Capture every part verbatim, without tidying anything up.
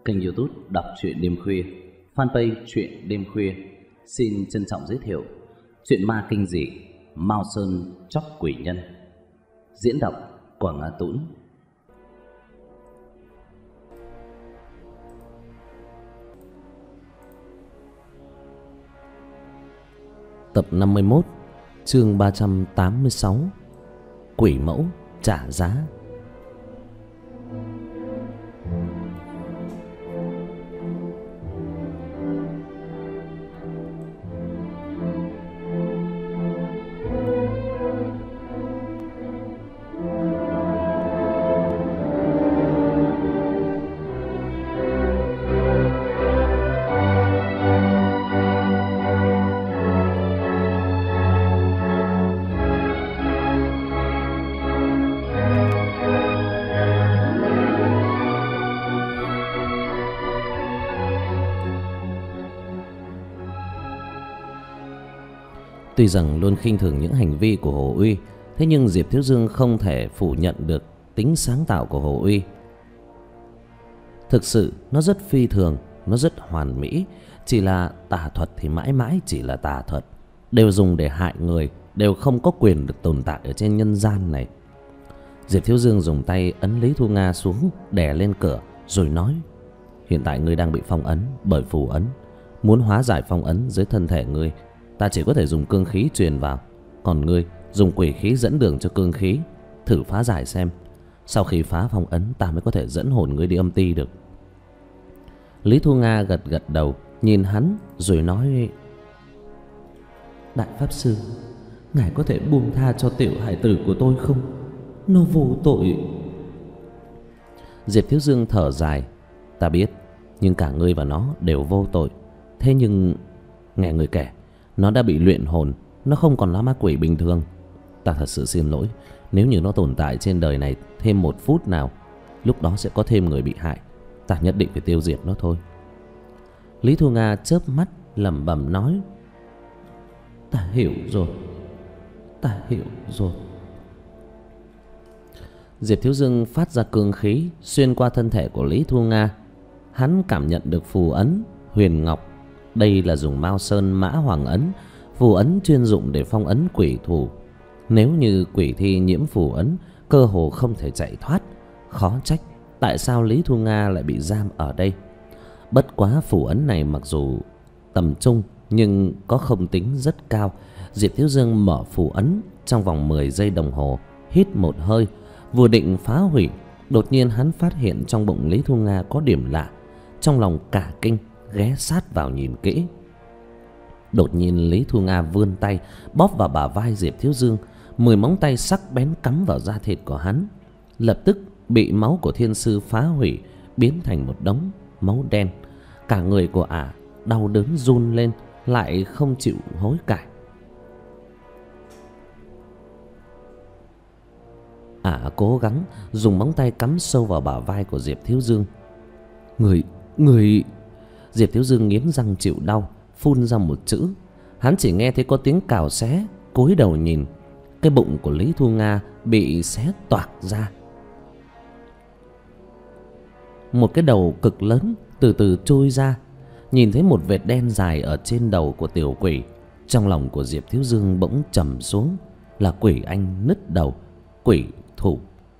kênh YouTube Đọc truyện đêm khuya, fanpage truyện đêm khuya xin trân trọng giới thiệu truyện ma kinh dị Mao Sơn Chóc Quỷ Nhân. Diễn đọc Quảng Á Tũng. Tập năm mươi mốt, chương ba trăm tám mươi sáu. Quỷ mẫu trả giá. Tuy rằng luôn khinh thường những hành vi của Hồ Uy, thế nhưng Diệp Thiếu Dương không thể phủ nhận được tính sáng tạo của Hồ Uy. Thực sự nó rất phi thường, nó rất hoàn mỹ. Chỉ là tà thuật thì mãi mãi chỉ là tà thuật, đều dùng để hại người, đều không có quyền được tồn tại ở trên nhân gian này. Diệp Thiếu Dương dùng tay ấn Lý Thu Nga xuống, đè lên cửa, rồi nói: hiện tại ngươi đang bị phong ấn bởi phù ấn. Muốn hóa giải phong ấn dưới thân thể ngươi, ta chỉ có thể dùng cương khí truyền vào, còn ngươi dùng quỷ khí dẫn đường cho cương khí, thử phá giải xem. Sau khi phá phong ấn, ta mới có thể dẫn hồn ngươi đi âm ti được. Lý Thu Nga gật gật đầu, nhìn hắn rồi nói: đại pháp sư, ngài có thể buông tha cho tiểu hải tử của tôi không? Nó vô tội. Diệp Thiếu Dương thở dài: ta biết, nhưng cả ngươi và nó đều vô tội. Thế nhưng nghe người kể, nó đã bị luyện hồn, nó không còn là ma quỷ bình thường. Ta thật sự xin lỗi, nếu như nó tồn tại trên đời này thêm một phút nào, lúc đó sẽ có thêm người bị hại. Ta nhất định phải tiêu diệt nó thôi. Lý Thu Nga chớp mắt lẩm bẩm nói: ta hiểu rồi, ta hiểu rồi. Diệp Thiếu Dương phát ra cương khí xuyên qua thân thể của Lý Thu Nga. Hắn cảm nhận được phù ấn huyền ngọc. Đây là dùng Mao Sơn Mã Hoàng ấn, phù ấn chuyên dụng để phong ấn quỷ thủ. Nếu như quỷ thi nhiễm phù ấn, cơ hồ không thể chạy thoát. Khó trách tại sao Lý Thu Nga lại bị giam ở đây. Bất quá phù ấn này mặc dù tầm trung nhưng có không tính rất cao. Diệp Thiếu Dương mở phù ấn trong vòng mười giây đồng hồ, hít một hơi, vừa định phá hủy, đột nhiên hắn phát hiện trong bụng Lý Thu Nga có điểm lạ. Trong lòng cả kinh, ghé sát vào nhìn kỹ. Đột nhiên Lý Thu Nga vươn tay bóp vào bả vai Diệp Thiếu Dương. Mười móng tay sắc bén cắm vào da thịt của hắn, lập tức bị máu của thiên sư phá hủy, biến thành một đống máu đen. Cả người của ả đau đớn run lên, lại không chịu hối cải. Ả cố gắng dùng móng tay cắm sâu vào bả vai của Diệp Thiếu Dương. Người, người... Diệp Thiếu Dương nghiến răng chịu đau, phun ra một chữ. Hắn chỉ nghe thấy có tiếng cào xé, cúi đầu nhìn. Cái bụng của Lý Thu Nga bị xé toạc ra. Một cái đầu cực lớn từ từ trôi ra. Nhìn thấy một vệt đen dài ở trên đầu của tiểu quỷ. Trong lòng của Diệp Thiếu Dương bỗng trầm xuống. Là quỷ anh nứt đầu, quỷ thủ.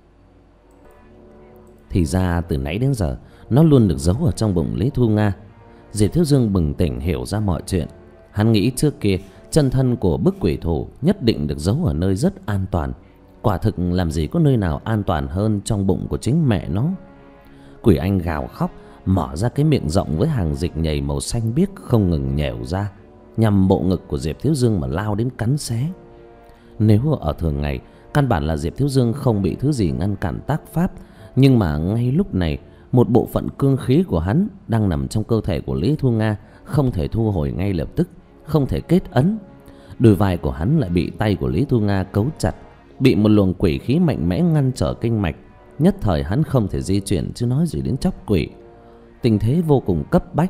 Thì ra từ nãy đến giờ nó luôn được giấu ở trong bụng Lý Thu Nga. Diệp Thiếu Dương bừng tỉnh hiểu ra mọi chuyện. Hắn nghĩ trước kia chân thân của bức quỷ thủ nhất định được giấu ở nơi rất an toàn. Quả thực làm gì có nơi nào an toàn hơn trong bụng của chính mẹ nó. Quỷ anh gào khóc, mở ra cái miệng rộng với hàng dịch nhầy màu xanh biếc không ngừng nhẻo ra, nhằm bộ ngực của Diệp Thiếu Dương mà lao đến cắn xé. Nếu ở thường ngày, căn bản là Diệp Thiếu Dương không bị thứ gì ngăn cản tác pháp. Nhưng mà ngay lúc này, một bộ phận cương khí của hắn đang nằm trong cơ thể của Lý Thu Nga, không thể thu hồi ngay lập tức, không thể kết ấn. Đôi vai của hắn lại bị tay của Lý Thu Nga cấu chặt, bị một luồng quỷ khí mạnh mẽ ngăn trở kinh mạch. Nhất thời hắn không thể di chuyển, chứ nói gì đến chóc quỷ. Tình thế vô cùng cấp bách.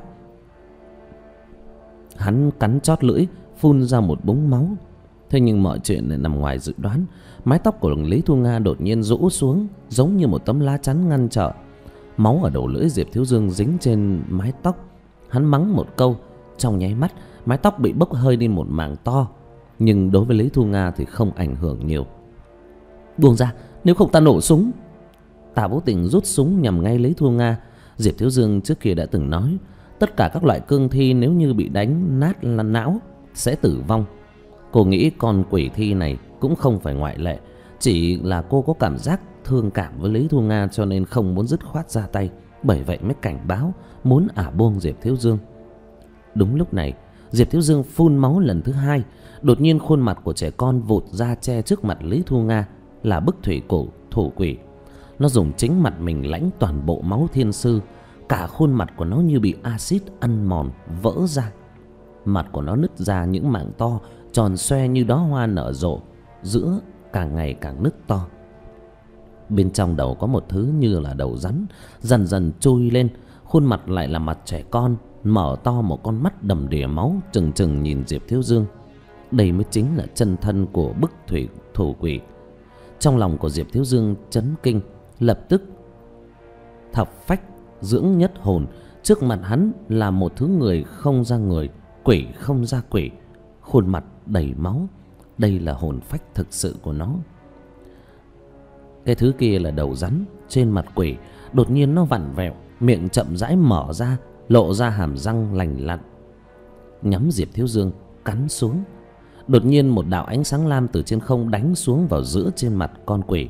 Hắn cắn chót lưỡi, phun ra một búng máu. Thế nhưng mọi chuyện lại nằm ngoài dự đoán. Mái tóc của Lý Thu Nga đột nhiên rũ xuống, giống như một tấm lá chắn ngăn trở. Máu ở đầu lưỡi Diệp Thiếu Dương dính trên mái tóc. Hắn mắng một câu, trong nháy mắt mái tóc bị bốc hơi đi một mảng to. Nhưng đối với Lý Thu Nga thì không ảnh hưởng nhiều. Buông ra, nếu không ta nổ súng. Tạ Vũ Tình rút súng nhằm ngay Lý Thu Nga. Diệp Thiếu Dương trước kia đã từng nói, tất cả các loại cương thi nếu như bị đánh nát là não sẽ tử vong. Cô nghĩ con quỷ thi này cũng không phải ngoại lệ. Chỉ là cô có cảm giác thương cảm với Lý Thu Nga cho nên không muốn dứt khoát ra tay. Bởi vậy mới cảnh báo, muốn ả buông Diệp Thiếu Dương. Đúng lúc này, Diệp Thiếu Dương phun máu lần thứ hai. Đột nhiên khuôn mặt của trẻ con vụt ra che trước mặt Lý Thu Nga là bức thủy cổ thủ quỷ. Nó dùng chính mặt mình lãnh toàn bộ máu thiên sư. Cả khuôn mặt của nó như bị axit ăn mòn, vỡ ra. Mặt của nó nứt ra những mảng to, tròn xoe như đóa hoa nở rộ, giữa càng ngày càng nứt to. Bên trong đầu có một thứ như là đầu rắn, dần dần trôi lên. Khuôn mặt lại là mặt trẻ con, mở to một con mắt đầm đìa máu, trừng trừng nhìn Diệp Thiếu Dương. Đây mới chính là chân thân của bức thủy thủ quỷ. Trong lòng của Diệp Thiếu Dương chấn kinh, lập tức thập phách dưỡng nhất hồn. Trước mặt hắn là một thứ người không ra người, quỷ không ra quỷ, khuôn mặt đầy máu. Đây là hồn phách thực sự của nó. Cái thứ kia là đầu rắn trên mặt quỷ. Đột nhiên nó vặn vẹo, miệng chậm rãi mở ra, lộ ra hàm răng lành lặn, nhắm Diệp Thiếu Dương cắn xuống. Đột nhiên một đạo ánh sáng lam từ trên không đánh xuống vào giữa trên mặt con quỷ.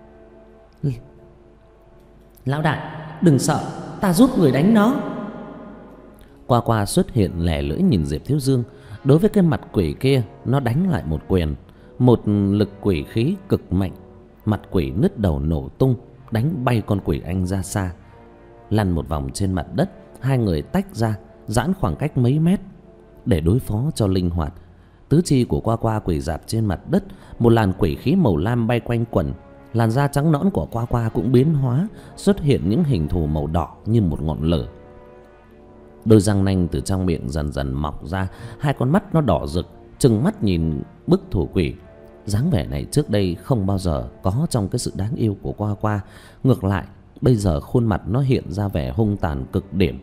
Lão đại, đừng sợ, ta giúp người đánh nó. Qua Qua xuất hiện lẻ lưỡi nhìn Diệp Thiếu Dương. Đối với cái mặt quỷ kia, nó đánh lại một quyền, một lực quỷ khí cực mạnh. Mặt quỷ nứt đầu nổ tung, đánh bay con quỷ anh ra xa, lăn một vòng trên mặt đất. Hai người tách ra, giãn khoảng cách mấy mét để đối phó cho linh hoạt. Tứ chi của Qua Qua quỳ rạp trên mặt đất. Một làn quỷ khí màu lam bay quanh quẩn. Làn da trắng nõn của Qua Qua cũng biến hóa, xuất hiện những hình thù màu đỏ như một ngọn lửa. Đôi răng nanh từ trong miệng dần dần mọc ra. Hai con mắt nó đỏ rực, trừng mắt nhìn bức thủ quỷ. Dáng vẻ này trước đây không bao giờ có trong cái sự đáng yêu của Qua Qua. Ngược lại, bây giờ khuôn mặt nó hiện ra vẻ hung tàn cực điểm.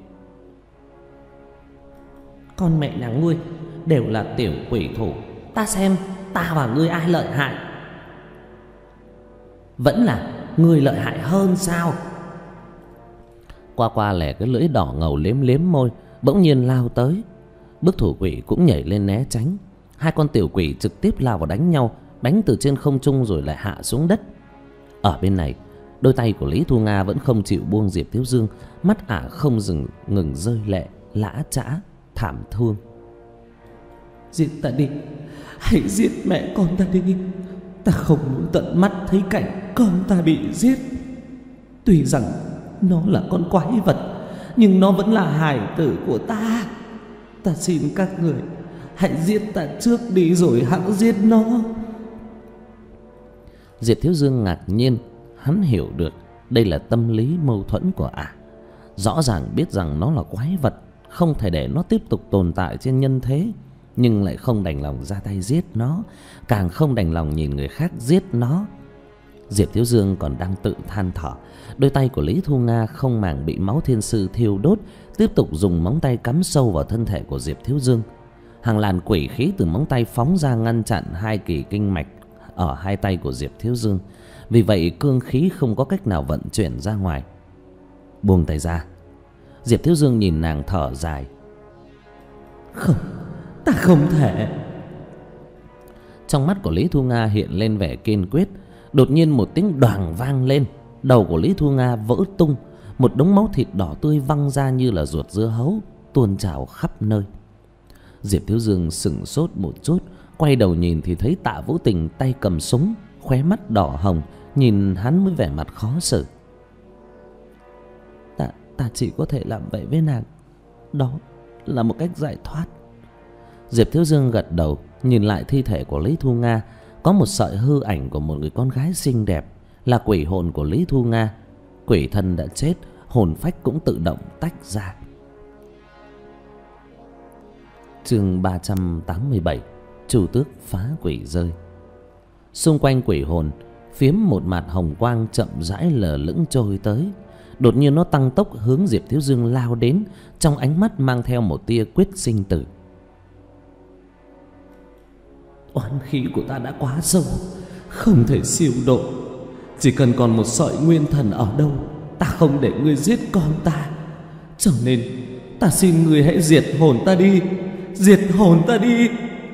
Con mẹ nhà ngươi đều là tiểu quỷ thủ, ta xem ta và ngươi ai lợi hại. Vẫn là ngươi lợi hại hơn sao? Qua Qua lẻ cái lưỡi đỏ ngầu liếm liếm môi, bỗng nhiên lao tới. Bức thủ quỷ cũng nhảy lên né tránh. Hai con tiểu quỷ trực tiếp lao vào đánh nhau, đánh từ trên không trung rồi lại hạ xuống đất. Ở bên này, đôi tay của Lý Thu Nga vẫn không chịu buông Diệp Thiếu Dương. Mắt ả không dừng ngừng rơi lệ, lã chã thảm thương. Giết ta đi, hãy giết mẹ con ta đi. Ta không muốn tận mắt thấy cảnh con ta bị giết. Tuy rằng nó là con quái vật, nhưng nó vẫn là hài tử của ta. Ta xin các người hãy giết ta trước đi rồi hẵng giết nó. Diệp Thiếu Dương ngạc nhiên. Hắn hiểu được đây là tâm lý mâu thuẫn của ả. Rõ ràng biết rằng nó là quái vật, không thể để nó tiếp tục tồn tại trên nhân thế, nhưng lại không đành lòng ra tay giết nó, càng không đành lòng nhìn người khác giết nó. Diệp Thiếu Dương còn đang tự than thở. Đôi tay của Lý Thu Nga không màng bị máu thiên sư thiêu đốt, tiếp tục dùng móng tay cắm sâu vào thân thể của Diệp Thiếu Dương. Hàng làn quỷ khí từ móng tay phóng ra ngăn chặn hai kỳ kinh mạch ở hai tay của Diệp Thiếu Dương. Vì vậy cương khí không có cách nào vận chuyển ra ngoài. Buông tay ra. Diệp Thiếu Dương nhìn nàng thở dài. Không, ta không thể. Trong mắt của Lý Thu Nga hiện lên vẻ kiên quyết. Đột nhiên một tiếng đoàng vang lên. Đầu của Lý Thu Nga vỡ tung. Một đống máu thịt đỏ tươi văng ra như là ruột dưa hấu, tuôn trào khắp nơi. Diệp Thiếu Dương sững sốt một chút, quay đầu nhìn thì thấy Tạ Vũ Tình tay cầm súng, khóe mắt đỏ hồng, nhìn hắn với vẻ mặt khó xử. Ta, ta chỉ có thể làm vậy với nàng, đó là một cách giải thoát. Diệp Thiếu Dương gật đầu, nhìn lại thi thể của Lý Thu Nga. Có một sợi hư ảnh của một người con gái xinh đẹp, là quỷ hồn của Lý Thu Nga. Quỷ thân đã chết, hồn phách cũng tự động tách ra. Chương ba trăm tám mươi bảy. Chu Tước phá quỷ rơi. Xung quanh quỷ hồn phiếm một mạt hồng quang chậm rãi lờ lững trôi tới. Đột nhiên nó tăng tốc hướng Diệp Thiếu Dương lao đến, trong ánh mắt mang theo một tia quyết sinh tử. Oán khí của ta đã quá sâu, không thể siêu độ. Chỉ cần còn một sợi nguyên thần ở đâu, ta không để ngươi giết con ta. Cho nên ta xin ngươi hãy diệt hồn ta đi, diệt hồn ta đi.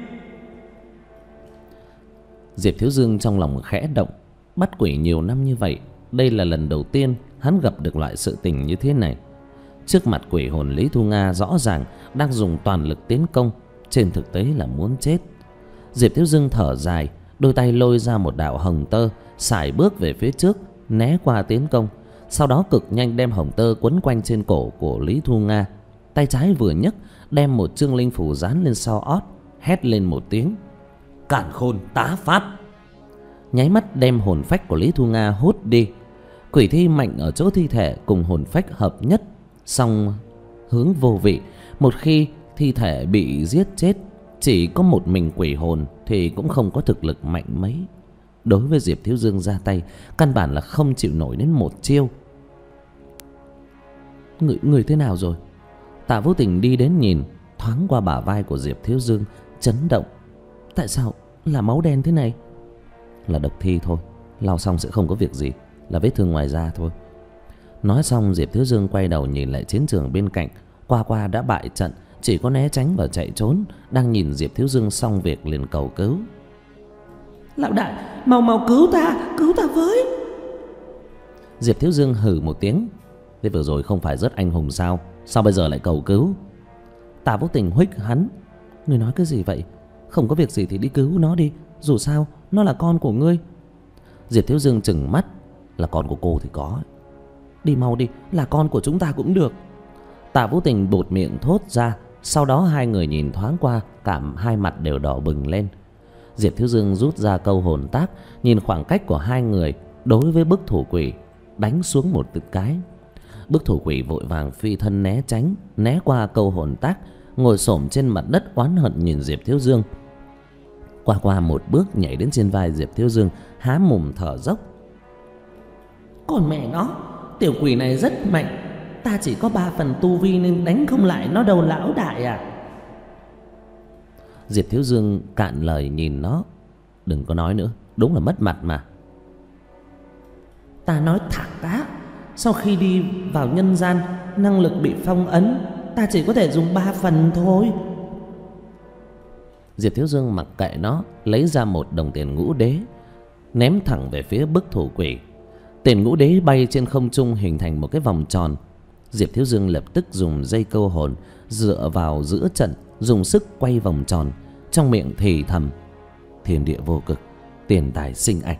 Diệp Thiếu Dương trong lòng khẽ động. Bắt quỷ nhiều năm như vậy, đây là lần đầu tiên hắn gặp được loại sự tình như thế này. Trước mặt quỷ hồn Lý Thu Nga rõ ràng đang dùng toàn lực tiến công, trên thực tế là muốn chết. Diệp Thiếu Dương thở dài, đôi tay lôi ra một đạo hồng tơ, sải bước về phía trước, né qua tiến công. Sau đó cực nhanh đem hồng tơ quấn quanh trên cổ của Lý Thu Nga. Tay trái vừa nhấc, đem một chương linh phù dán lên sau ót, hét lên một tiếng: Càn khôn tá pháp! Nháy mắt đem hồn phách của Lý Thu Nga hút đi. Quỷ thi mạnh ở chỗ thi thể cùng hồn phách hợp nhất, song hướng vô vị. Một khi thi thể bị giết chết, chỉ có một mình quỷ hồn thì cũng không có thực lực mạnh mấy. Đối với Diệp Thiếu Dương ra tay, căn bản là không chịu nổi đến một chiêu. Người, người thế nào rồi? Tạ Vô Tình đi đến nhìn, thoáng qua bả vai của Diệp Thiếu Dương, chấn động. Tại sao là máu đen thế này? Là độc thi thôi, lau xong sẽ không có việc gì, là vết thương ngoài da thôi. Nói xong, Diệp Thiếu Dương quay đầu nhìn lại chiến trường bên cạnh. Qua Qua đã bại trận, chỉ có né tránh và chạy trốn. Đang nhìn Diệp Thiếu Dương xong việc liền cầu cứu: Lão đại, mau mau cứu ta, cứu ta với. Diệp Thiếu Dương hừ một tiếng: Thế vừa rồi không phải rất anh hùng sao, sao bây giờ lại cầu cứu? Tạ Vô Tình huých hắn: Ngươi nói cái gì vậy? Không có việc gì thì đi cứu nó đi, dù sao nó là con của ngươi. Diệp Thiếu Dương trừng mắt: Là con của cô thì có, đi mau đi, là con của chúng ta cũng được. Tạ Vô Tình bột miệng thốt ra. Sau đó hai người nhìn thoáng qua, cảm hai mặt đều đỏ bừng lên. Diệp Thiếu Dương rút ra câu hồn tác, nhìn khoảng cách của hai người, đối với bức thủ quỷ đánh xuống một tự cái. Bức thủ quỷ vội vàng phi thân né tránh, né qua câu hồn tác, ngồi xổm trên mặt đất oán hận nhìn Diệp Thiếu Dương. Qua Qua một bước nhảy đến trên vai Diệp Thiếu Dương, há mồm thở dốc: Còn mẹ nó, tiểu quỷ này rất mạnh, ta chỉ có ba phần tu vi nên đánh không lại nó đâu lão đại à. Diệp Thiếu Dương cạn lời nhìn nó: Đừng có nói nữa, đúng là mất mặt mà. Ta nói thẳng á, sau khi đi vào nhân gian, năng lực bị phong ấn, ta chỉ có thể dùng ba phần thôi. Diệp Thiếu Dương mặc kệ nó, lấy ra một đồng tiền ngũ đế, ném thẳng về phía bức thủ quỷ. Tiền ngũ đế bay trên không trung hình thành một cái vòng tròn. Diệp Thiếu Dương lập tức dùng dây câu hồn dựa vào giữa trận, dùng sức quay vòng tròn, trong miệng thì thầm: Thiên địa vô cực, tiền tài sinh ảnh.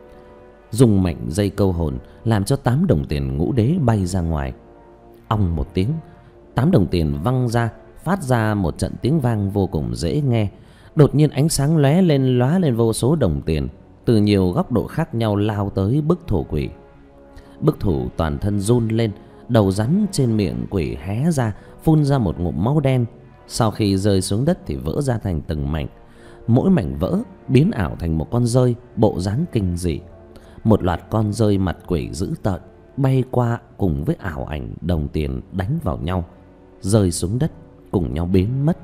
Dùng mạnh dây câu hồn làm cho tám đồng tiền ngũ đế bay ra ngoài. Ong một tiếng, tám đồng tiền văng ra, phát ra một trận tiếng vang vô cùng dễ nghe. Đột nhiên ánh sáng lóe lên lóa lên vô số đồng tiền từ nhiều góc độ khác nhau lao tới bức thủ quỷ. Bức thủ toàn thân run lên, đầu rắn trên miệng quỷ hé ra, phun ra một ngụm máu đen. Sau khi rơi xuống đất thì vỡ ra thành từng mảnh. Mỗi mảnh vỡ biến ảo thành một con dơi bộ dáng kinh dị. Một loạt con dơi mặt quỷ dữ tợn bay qua cùng với ảo ảnh đồng tiền đánh vào nhau, rơi xuống đất cùng nhau biến mất.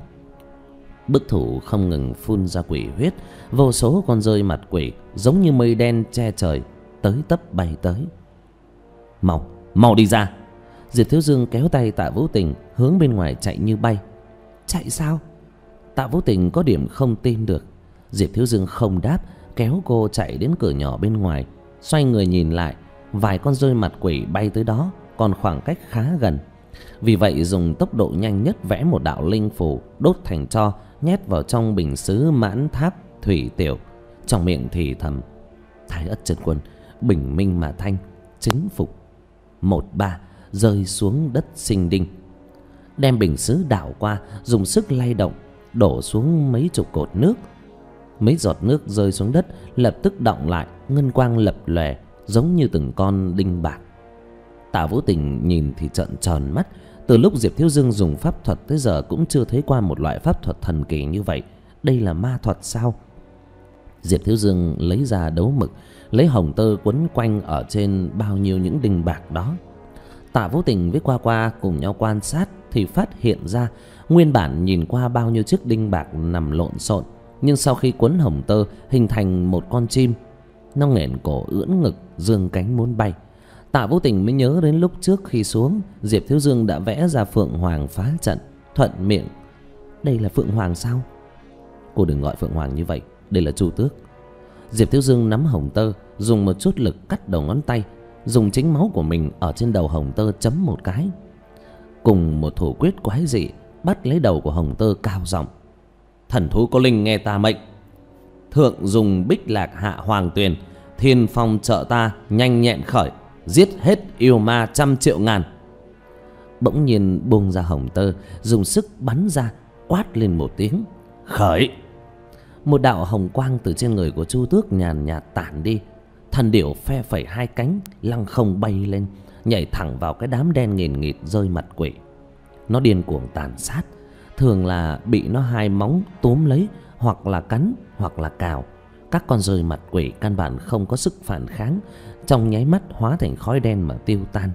Bức thủ không ngừng phun ra quỷ huyết, vô số con dơi mặt quỷ giống như mây đen che trời, tới tấp bay tới. Mau, mau đi ra! Diệp Thiếu Dương kéo tay Tạ Vũ Tình hướng bên ngoài chạy như bay. Chạy sao? Tạ Vũ Tình có điểm không tin được. Diệp Thiếu Dương không đáp, kéo cô chạy đến cửa nhỏ bên ngoài. Xoay người nhìn lại, vài con rơi mặt quỷ bay tới đó, còn khoảng cách khá gần. Vì vậy dùng tốc độ nhanh nhất vẽ một đạo linh phù, đốt thành tro, nhét vào trong bình sứ mãn tháp thủy tiểu. Trong miệng thì thầm: Thái Ất Chân Quân, bình minh mà thanh, chính phục. Một ba rơi xuống đất sinh đinh. Đem bình sứ đảo qua, dùng sức lay động, đổ xuống mấy chục cột nước. Mấy giọt nước rơi xuống đất lập tức đọng lại, ngân quang lập lòe giống như từng con đinh bạc. Tạ Vũ Tình nhìn thì trợn tròn mắt. Từ lúc Diệp Thiếu Dương dùng pháp thuật tới giờ cũng chưa thấy qua một loại pháp thuật thần kỳ như vậy. Đây là ma thuật sao? Diệp Thiếu Dương lấy ra đấu mực, lấy hồng tơ quấn quanh ở trên bao nhiêu những đinh bạc đó. Tạ Vũ Tình với Qua Qua cùng nhau quan sát thì phát hiện ra nguyên bản nhìn qua bao nhiêu chiếc đinh bạc nằm lộn xộn, nhưng sau khi quấn hồng tơ hình thành một con chim. Nó nghển cổ ưỡn ngực, dương cánh muốn bay. Tạ Vũ Tình mới nhớ đến lúc trước khi xuống, Diệp Thiếu Dương đã vẽ ra Phượng Hoàng phá trận, thuận miệng: đây là Phượng Hoàng sao? Cô đừng gọi Phượng Hoàng như vậy, đây là Chu Tước. Diệp Thiếu Dương nắm hồng tơ, dùng một chút lực cắt đầu ngón tay, dùng chính máu của mình ở trên đầu hồng tơ chấm một cái. Cùng một thủ quyết quái dị, bắt lấy đầu của hồng tơ cao giọng: thần thú có linh nghe ta mệnh, thượng dùng bích lạc hạ hoàng tuyền, thiên phong trợ ta nhanh nhẹn khởi, giết hết yêu ma trăm triệu ngàn. Bỗng nhiên buông ra hồng tơ, dùng sức bắn ra, quát lên một tiếng: khởi! Một đạo hồng quang từ trên người của Chu Tước nhàn nhạt tản đi. Thần điểu phe phẩy hai cánh, lăng không bay lên, nhảy thẳng vào cái đám đen nghìn nghịt rơi mặt quỷ. Nó điên cuồng tàn sát, thường là bị nó hai móng túm lấy, hoặc là cắn, hoặc là cào. Các con rơi mặt quỷ căn bản không có sức phản kháng, trong nháy mắt hóa thành khói đen mà tiêu tan.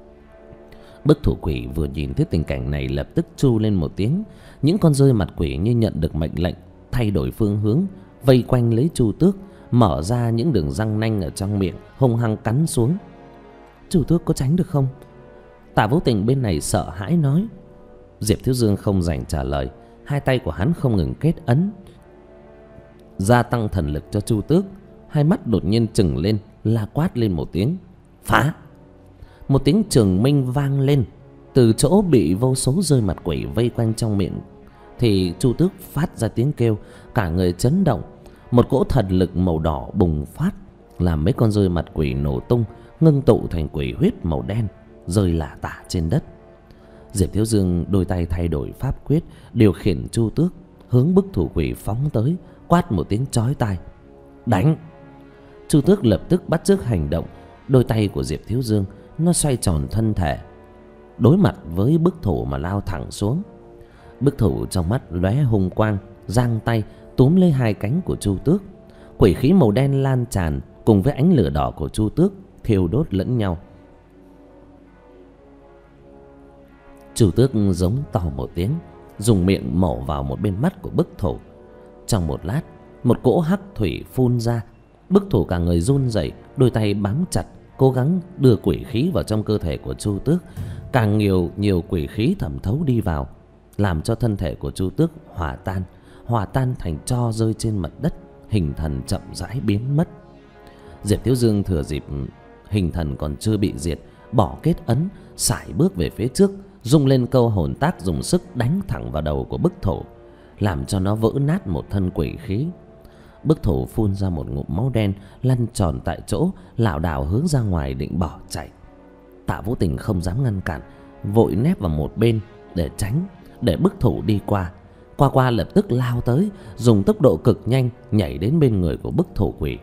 Bức thủ quỷ vừa nhìn thấy tình cảnh này lập tức tru lên một tiếng. Những con rơi mặt quỷ như nhận được mệnh lệnh, thay đổi phương hướng, vây quanh lấy Chu Tước, mở ra những đường răng nanh ở trong miệng, hung hăng cắn xuống. Chu Tước có tránh được không? Tạ Vũ Tình bên này sợ hãi nói. Diệp Thiếu Dương không dành trả lời, hai tay của hắn không ngừng kết ấn, gia tăng thần lực cho Chu Tước. Hai mắt đột nhiên trừng lên, la quát lên một tiếng: phá! Một tiếng trường minh vang lên. Từ chỗ bị vô số rơi mặt quỷ vây quanh trong miệng thì Chu Tước phát ra tiếng kêu, cả người chấn động. Một cỗ thần lực màu đỏ bùng phát, làm mấy con rơi mặt quỷ nổ tung, ngưng tụ thành quỷ huyết màu đen, rơi lả tả trên đất. Diệp Thiếu Dương đôi tay thay đổi pháp quyết, điều khiển Chu Tước hướng bức thủ quỷ phóng tới, quát một tiếng chói tai: đánh! Chu Tước lập tức bắt chước hành động. Đôi tay của Diệp Thiếu Dương nó xoay tròn thân thể, đối mặt với bức thủ mà lao thẳng xuống. Bức thủ trong mắt lóe hung quang, giang tay túm lấy hai cánh của Chu Tước. Quỷ khí màu đen lan tràn cùng với ánh lửa đỏ của Chu Tước thiêu đốt lẫn nhau. Chu Tước giống to một tiếng, dùng miệng mổ vào một bên mắt của bức thủ. Trong một lát, một cỗ hắc thủy phun ra. Bức thủ cả người run rẩy, đôi tay bám chặt, cố gắng đưa quỷ khí vào trong cơ thể của Chu Tước. Càng nhiều nhiều quỷ khí thẩm thấu đi vào, làm cho thân thể của Chu Tước hòa tan, hòa tan thành tro rơi trên mặt đất, hình thần chậm rãi biến mất. Diệp Thiếu Dương thừa dịp hình thần còn chưa bị diệt, bỏ kết ấn, sải bước về phía trước, rung lên câu hồn tác, dùng sức đánh thẳng vào đầu của bức thủ, làm cho nó vỡ nát một thân quỷ khí. Bức thủ phun ra một ngụm máu đen, lăn tròn tại chỗ, lảo đảo hướng ra ngoài định bỏ chạy. Tạ Vũ Tình không dám ngăn cản, vội nép vào một bên để tránh, để bức thủ đi qua. Qua Qua lập tức lao tới, dùng tốc độ cực nhanh nhảy đến bên người của bức thủ quỷ.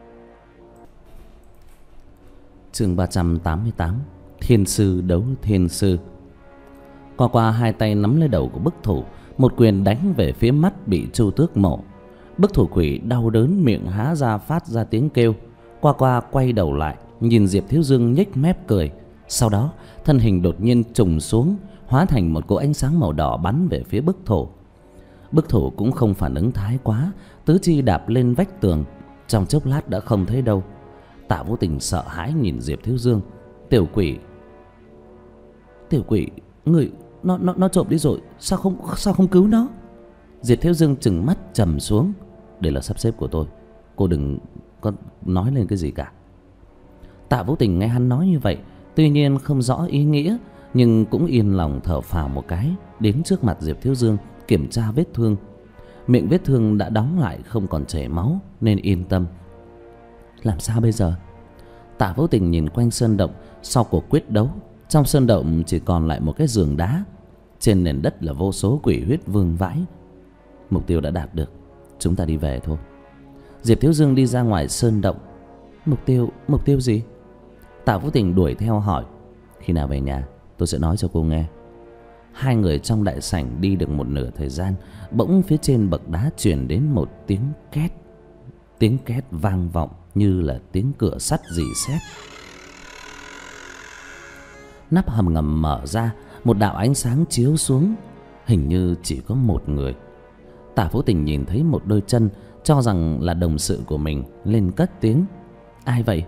Chương ba trăm tám mươi tám: Thiên sư đấu thiên sư. Qua Qua hai tay nắm lấy đầu của bức thủ, một quyền đánh về phía mắt bị Chu Tước mổ. Bức thủ quỷ đau đớn, miệng há ra phát ra tiếng kêu. Qua Qua quay đầu lại nhìn Diệp Thiếu Dương nhếch mép cười. Sau đó thân hình đột nhiên trùng xuống, hóa thành một cỗ ánh sáng màu đỏ bắn về phía bức thủ. Bức thủ cũng không phản ứng thái quá, tứ chi đạp lên vách tường, trong chốc lát đã không thấy đâu. Tạ Vũ Tình sợ hãi nhìn Diệp Thiếu Dương. Tiểu quỷ, tiểu quỷ, người nó nó nó trộm đi rồi, sao không sao không cứu nó? Diệp Thiếu Dương trừng mắt trầm xuống. Đây là sắp xếp của tôi, cô đừng có nói lên cái gì cả. Tạ Vũ Tình nghe hắn nói như vậy, tuy nhiên không rõ ý nghĩa, nhưng cũng yên lòng thở phào một cái, đến trước mặt Diệp Thiếu Dương kiểm tra vết thương. Miệng vết thương đã đóng lại, không còn chảy máu, nên yên tâm. Làm sao bây giờ? Tạ Vũ Tình nhìn quanh sơn động. Sau cuộc quyết đấu, trong sơn động chỉ còn lại một cái giường đá, trên nền đất là vô số quỷ huyết vương vãi. Mục tiêu đã đạt được, chúng ta đi về thôi. Diệp Thiếu Dương đi ra ngoài sơn động. Mục tiêu, mục tiêu gì? Tạ Vũ Tình đuổi theo hỏi. Khi nào về nhà tôi sẽ nói cho cô nghe. Hai người trong đại sảnh đi được một nửa thời gian, bỗng phía trên bậc đá truyền đến một tiếng két. Tiếng két vang vọng như là tiếng cửa sắt rỉ sét. Nắp hầm ngầm mở ra, một đạo ánh sáng chiếu xuống. Hình như chỉ có một người. Tả Vũ Tình nhìn thấy một đôi chân, cho rằng là đồng sự của mình, lên cất tiếng: "Ai vậy?"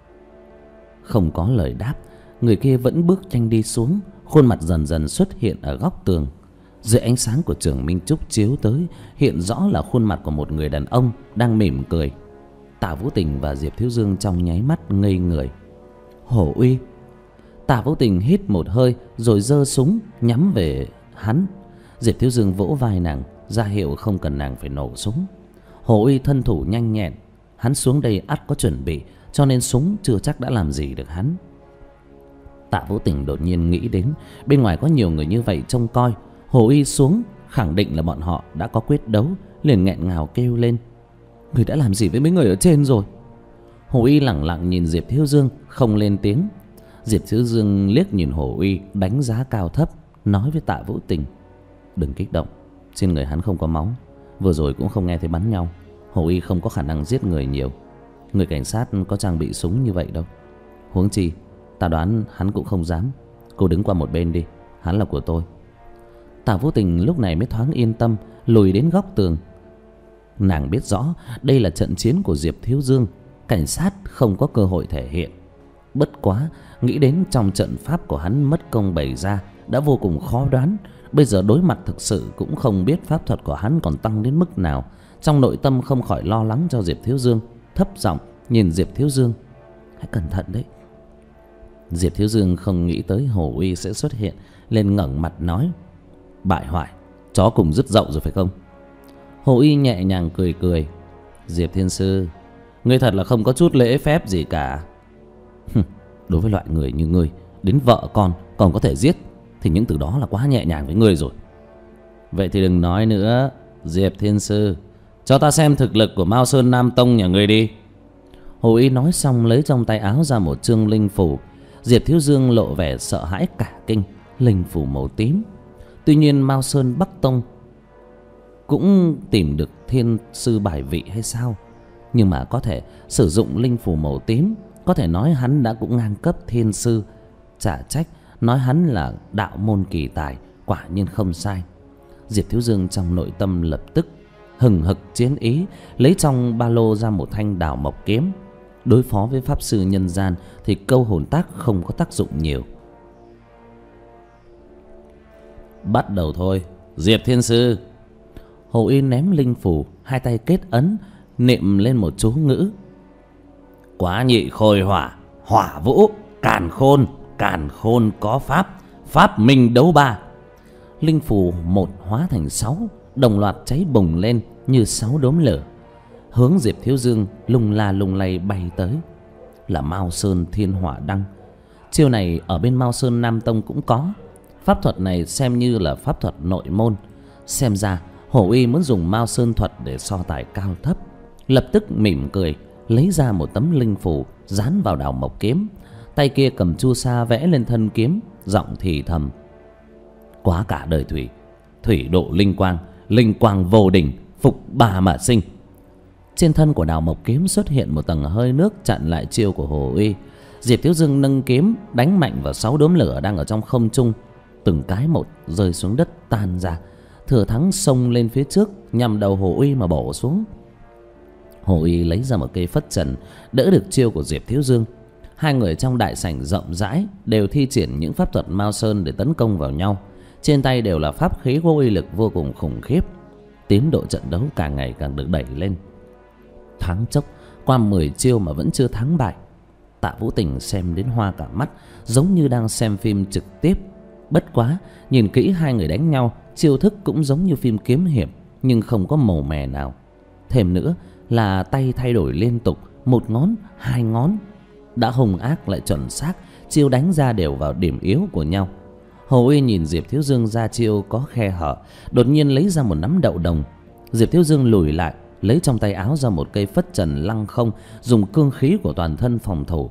Không có lời đáp, người kia vẫn bước nhanh đi xuống, khuôn mặt dần dần xuất hiện ở góc tường. Dưới ánh sáng của Trường Minh Trúc chiếu tới, hiện rõ là khuôn mặt của một người đàn ông đang mỉm cười. Tả Vũ Tình và Diệp Thiếu Dương trong nháy mắt ngây người. "Hổ Uy!" Tả Vũ Tình hít một hơi rồi giơ súng nhắm về hắn. Diệp Thiếu Dương vỗ vai nàng, ra hiệu không cần nàng phải nổ súng. Hổ Uy thân thủ nhanh nhẹn, hắn xuống đây ắt có chuẩn bị, cho nên súng chưa chắc đã làm gì được hắn. Tạ Vũ Tình đột nhiên nghĩ đến bên ngoài có nhiều người như vậy trông coi, Hổ Uy xuống khẳng định là bọn họ đã có quyết đấu, liền nghẹn ngào kêu lên: "Người đã làm gì với mấy người ở trên rồi?" Hổ Uy lẳng lặng nhìn Diệp Thiếu Dương, không lên tiếng. Diệp Thiếu Dương liếc nhìn Hổ Uy đánh giá cao thấp, nói với Tạ Vũ Tình: "Đừng kích động, trên người hắn không có máu, vừa rồi cũng không nghe thấy bắn nhau. Hổ Uy không có khả năng giết người nhiều. Người cảnh sát có trang bị súng như vậy đâu. Huống chi ta đoán hắn cũng không dám. Cô đứng qua một bên đi, hắn là của tôi." Tạ Vũ Tình lúc này mới thoáng yên tâm, lùi đến góc tường. Nàng biết rõ đây là trận chiến của Diệp Thiếu Dương, cảnh sát không có cơ hội thể hiện. Bất quá nghĩ đến trong trận pháp của hắn mất công bày ra đã vô cùng khó đoán, bây giờ đối mặt thực sự cũng không biết pháp thuật của hắn còn tăng đến mức nào. Trong nội tâm không khỏi lo lắng cho Diệp Thiếu Dương, thấp giọng nhìn Diệp Thiếu Dương: "Hãy cẩn thận đấy." Diệp Thiếu Dương không nghĩ tới Hổ Uy sẽ xuất hiện, lên ngẩng mặt nói: "Bại hoại, chó cùng dứt dậu rồi phải không?" Hổ Uy nhẹ nhàng cười cười: "Diệp Thiên Sư, ngươi thật là không có chút lễ phép gì cả. Đối với loại người như ngươi, đến vợ con còn có thể giết, thì những từ đó là quá nhẹ nhàng với ngươi rồi. Vậy thì đừng nói nữa, Diệp Thiên Sư, cho ta xem thực lực của Mao Sơn Nam Tông nhà ngươi đi." Hồ Y nói xong lấy trong tay áo ra một chương linh phủ. Diệp Thiếu Dương lộ vẻ sợ hãi cả kinh. Linh phủ màu tím. Tuy nhiên Mao Sơn Bắc Tông cũng tìm được thiên sư bài vị hay sao? Nhưng mà có thể sử dụng linh phủ màu tím, có thể nói hắn đã cũng ngang cấp thiên sư. Chả trách nói hắn là đạo môn kỳ tài, quả nhiên không sai. Diệp Thiếu Dương trong nội tâm lập tức hừng hực chiến ý, lấy trong ba lô ra một thanh đào mộc kiếm. Đối phó với pháp sư nhân gian thì câu hồn tác không có tác dụng nhiều. Bắt đầu thôi, Diệp Thiên Sư. Hồ Y ném linh phủ, hai tay kết ấn, niệm lên một chú ngữ: Quá nhị khôi hỏa, hỏa vũ, càn khôn, càn khôn có pháp, pháp minh đấu ba. Linh phủ một hóa thành sáu, đồng loạt cháy bùng lên như sáu đốm lửa, hướng Diệp Thiếu Dương lung la lung lay bay tới. Là Mao Sơn Thiên Hỏa Đăng. Chiêu này ở bên Mao Sơn Nam Tông cũng có. Pháp thuật này xem như là pháp thuật nội môn. Xem ra Hổ Y muốn dùng Mao Sơn thuật để so tài cao thấp. Lập tức mỉm cười, lấy ra một tấm linh phủ dán vào đào mộc kiếm, tay kia cầm chu sa vẽ lên thân kiếm, giọng thì thầm: Quá cả đời thủy, thủy độ linh quang, linh quang vô đỉnh, phục bà mà sinh. Trên thân của đào mộc kiếm xuất hiện một tầng hơi nước chặn lại chiêu của Hồ Y. Diệp Thiếu Dương nâng kiếm đánh mạnh vào sáu đốm lửa đang ở trong không trung, từng cái một rơi xuống đất tan ra. Thừa thắng xông lên phía trước nhằm đầu Hồ Y mà bổ xuống. Hồ Y lấy ra một cây phất trần đỡ được chiêu của Diệp Thiếu Dương. Hai người trong đại sảnh rộng rãi đều thi triển những pháp thuật Mao Sơn để tấn công vào nhau. Trên tay đều là pháp khí có uy lực vô cùng khủng khiếp. Tiến độ trận đấu càng ngày càng được đẩy lên. Thoáng chốc qua mười chiêu mà vẫn chưa thắng bại. Tạ Vũ Tình xem đến hoa cả mắt, giống như đang xem phim trực tiếp. Bất quá nhìn kỹ hai người đánh nhau, chiêu thức cũng giống như phim kiếm hiệp, nhưng không có màu mè nào. Thêm nữa là tay thay đổi liên tục, một ngón, hai ngón, đã hung ác lại chuẩn xác, chiêu đánh ra đều vào điểm yếu của nhau. Hồ Y nhìn Diệp Thiếu Dương ra chiêu có khe hở, đột nhiên lấy ra một nắm đậu đồng. Diệp Thiếu Dương lùi lại, lấy trong tay áo ra một cây phất trần lăng không, dùng cương khí của toàn thân phòng thủ.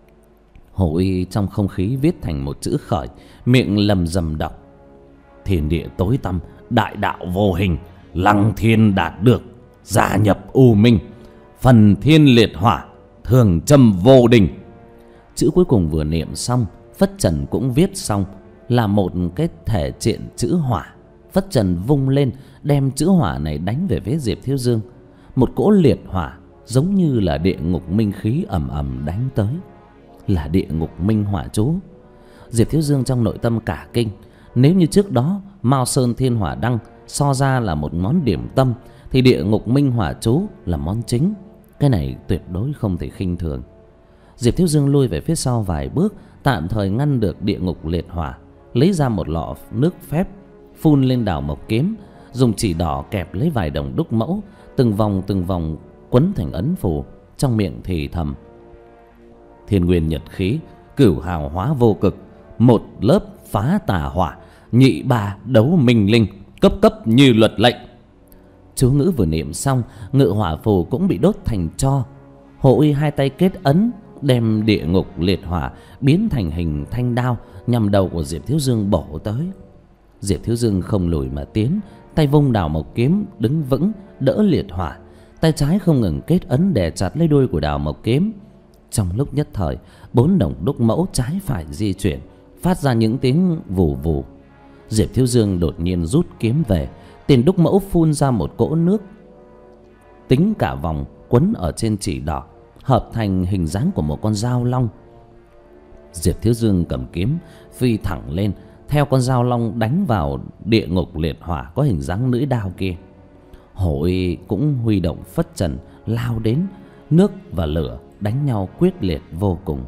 Hồ Y trong không khí viết thành một chữ khởi, miệng lầm rầm đọc: Thiên địa tối tăm, đại đạo vô hình, lăng thiên đạt được, gia nhập u minh, phần thiên liệt hỏa, thường châm vô đình. Chữ cuối cùng vừa niệm xong, phất trần cũng viết xong, là một cái thể triện chữ hỏa. Phất trần vung lên, đem chữ hỏa này đánh về phía Diệp Thiếu Dương. Một cỗ liệt hỏa giống như là địa ngục minh khí ầm ầm đánh tới, là địa ngục minh hỏa chú. Diệp Thiếu Dương trong nội tâm cả kinh. Nếu như trước đó Mao Sơn Thiên Hỏa Đăng so ra là một món điểm tâm, thì địa ngục minh hỏa chú là món chính. Cái này tuyệt đối không thể khinh thường. Diệp Thiếu Dương lui về phía sau vài bước, tạm thời ngăn được địa ngục liệt hỏa, lấy ra một lọ nước phép, phun lên đào mộc kiếm, dùng chỉ đỏ kẹp lấy vài đồng đúc mẫu, từng vòng từng vòng quấn thành ấn phù, trong miệng thì thầm: Thiên nguyên nhật khí, cửu hào hóa vô cực, một lớp phá tà hỏa, nhị ba đấu minh linh, cấp cấp như luật lệnh. Chú ngữ vừa niệm xong, ngự hỏa phù cũng bị đốt thành tro. Hồ Uy hai tay kết ấn, đem địa ngục liệt hỏa biến thành hình thanh đao, nhằm đầu của Diệp Thiếu Dương bổ tới. Diệp Thiếu Dương không lùi mà tiến, tay vung đào mộc kiếm đứng vững đỡ liệt hỏa, tay trái không ngừng kết ấn đè chặt lấy đuôi của đào mộc kiếm. Trong lúc nhất thời, bốn đồng đúc mẫu trái phải di chuyển, phát ra những tiếng vù vù. Diệp Thiếu Dương đột nhiên rút kiếm về, tiền đúc mẫu phun ra một cỗ nước tính cả vòng quấn ở trên chỉ đỏ, hợp thành hình dáng của một con dao long. Diệp Thiếu Dương cầm kiếm phi thẳng lên, theo con dao long đánh vào địa ngục liệt hỏa có hình dáng lưỡi đao kia. Hồ Uy cũng huy động phất trần lao đến, nước và lửa đánh nhau quyết liệt vô cùng.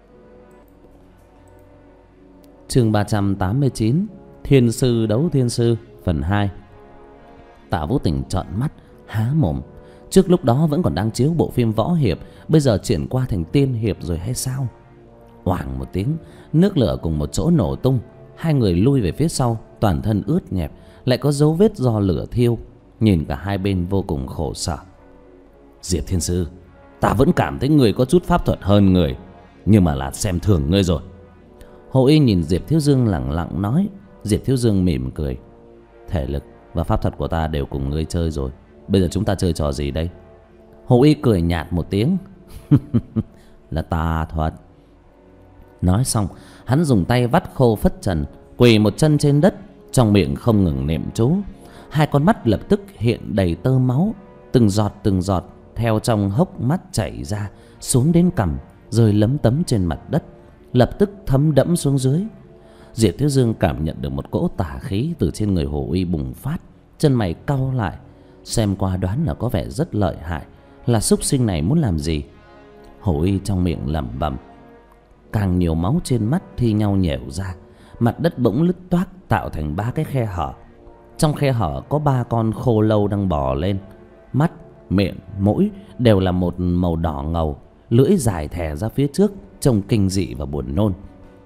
Chương ba trăm tám mươi chín, Thiên sư đấu thiên sư phần hai. Tạ Vũ Tình trợn mắt há mồm. Trước lúc đó vẫn còn đang chiếu bộ phim võ hiệp, bây giờ chuyển qua thành tiên hiệp rồi hay sao? Oảng một tiếng, nước lửa cùng một chỗ nổ tung. Hai người lui về phía sau, toàn thân ướt nhẹp, lại có dấu vết do lửa thiêu. Nhìn cả hai bên vô cùng khổ sở. Diệp thiên sư, ta vẫn cảm thấy người có chút pháp thuật hơn người, nhưng mà là xem thường ngươi rồi. Hồ Y nhìn Diệp Thiếu Dương lẳng lặng nói. Diệp Thiếu Dương mỉm cười. Thể lực và pháp thuật của ta đều cùng ngươi chơi rồi, bây giờ chúng ta chơi trò gì đây? Hồ Y cười nhạt một tiếng. Là tà thuật. Nói xong, hắn dùng tay vắt khô phất trần, quỳ một chân trên đất, trong miệng không ngừng niệm chú. Hai con mắt lập tức hiện đầy tơ máu, từng giọt từng giọt theo trong hốc mắt chảy ra, xuống đến cằm, rơi lấm tấm trên mặt đất, lập tức thấm đẫm xuống dưới. Diệp Thiếu Dương cảm nhận được một cỗ tà khí từ trên người Hồ Uy bùng phát, chân mày cau lại, xem qua đoán là có vẻ rất lợi hại, là súc sinh này muốn làm gì. Hồ Uy trong miệng lẩm bẩm, càng nhiều máu trên mắt thi nhau nhẻo ra, mặt đất bỗng lứt toác tạo thành ba cái khe hở. Trong khe hở có ba con khô lâu đang bò lên, mắt, miệng, mũi đều là một màu đỏ ngầu, lưỡi dài thè ra phía trước, trông kinh dị và buồn nôn.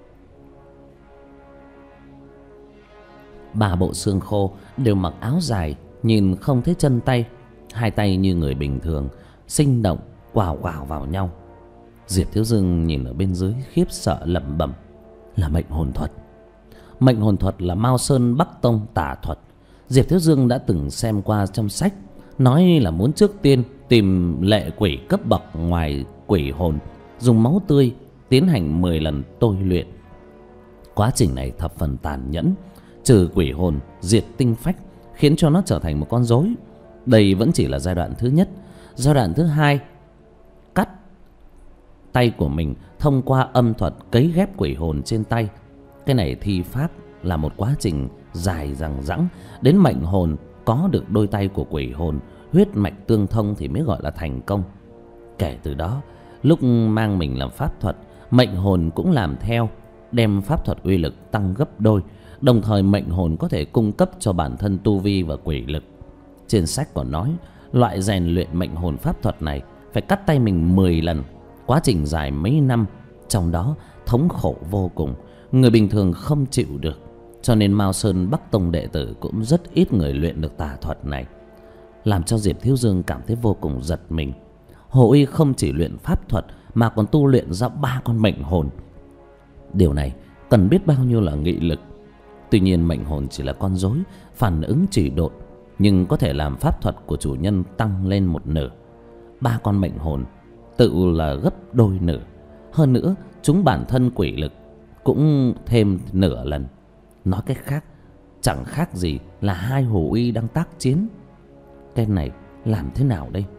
Ba bộ xương khô đều mặc áo dài, nhìn không thấy chân tay, hai tay như người bình thường, sinh động quào quào vào nhau. Diệp Thiếu Dương nhìn ở bên dưới khiếp sợ lẩm bẩm, là mệnh hồn thuật. Mệnh hồn thuật là Mao Sơn Bắc Tông tà thuật. Diệp Thiếu Dương đã từng xem qua trong sách, nói là muốn trước tiên tìm lệ quỷ cấp bậc ngoài quỷ hồn, dùng máu tươi tiến hành mười lần tôi luyện. Quá trình này thập phần tàn nhẫn, trừ quỷ hồn, diệt tinh phách, khiến cho nó trở thành một con rối. Đây vẫn chỉ là giai đoạn thứ nhất. Giai đoạn thứ hai, cắt tay của mình thông qua âm thuật cấy ghép quỷ hồn trên tay. Cái này thi pháp là một quá trình dài dằng dẵng, đến mệnh hồn có được đôi tay của quỷ hồn, huyết mạch tương thông thì mới gọi là thành công. Kể từ đó, lúc mang mình làm pháp thuật, mệnh hồn cũng làm theo, đem pháp thuật uy lực tăng gấp đôi. Đồng thời mệnh hồn có thể cung cấp cho bản thân tu vi và quỷ lực. Trên sách còn nói, loại rèn luyện mệnh hồn pháp thuật này phải cắt tay mình mười lần, quá trình dài mấy năm, trong đó thống khổ vô cùng, người bình thường không chịu được. Cho nên Mao Sơn Bắc Tông đệ tử cũng rất ít người luyện được tà thuật này, làm cho Diệp Thiếu Dương cảm thấy vô cùng giật mình. Hồ Y không chỉ luyện pháp thuật mà còn tu luyện ra ba con mệnh hồn. Điều này cần biết bao nhiêu là nghị lực. Tuy nhiên mệnh hồn chỉ là con rối, phản ứng chỉ độn, nhưng có thể làm pháp thuật của chủ nhân tăng lên một nửa. Ba con mệnh hồn tự là gấp đôi nửa. Hơn nữa chúng bản thân quỷ lực cũng thêm nửa lần. Nói cách khác, chẳng khác gì là hai hồ uy đang tác chiến. Cái này làm thế nào đây?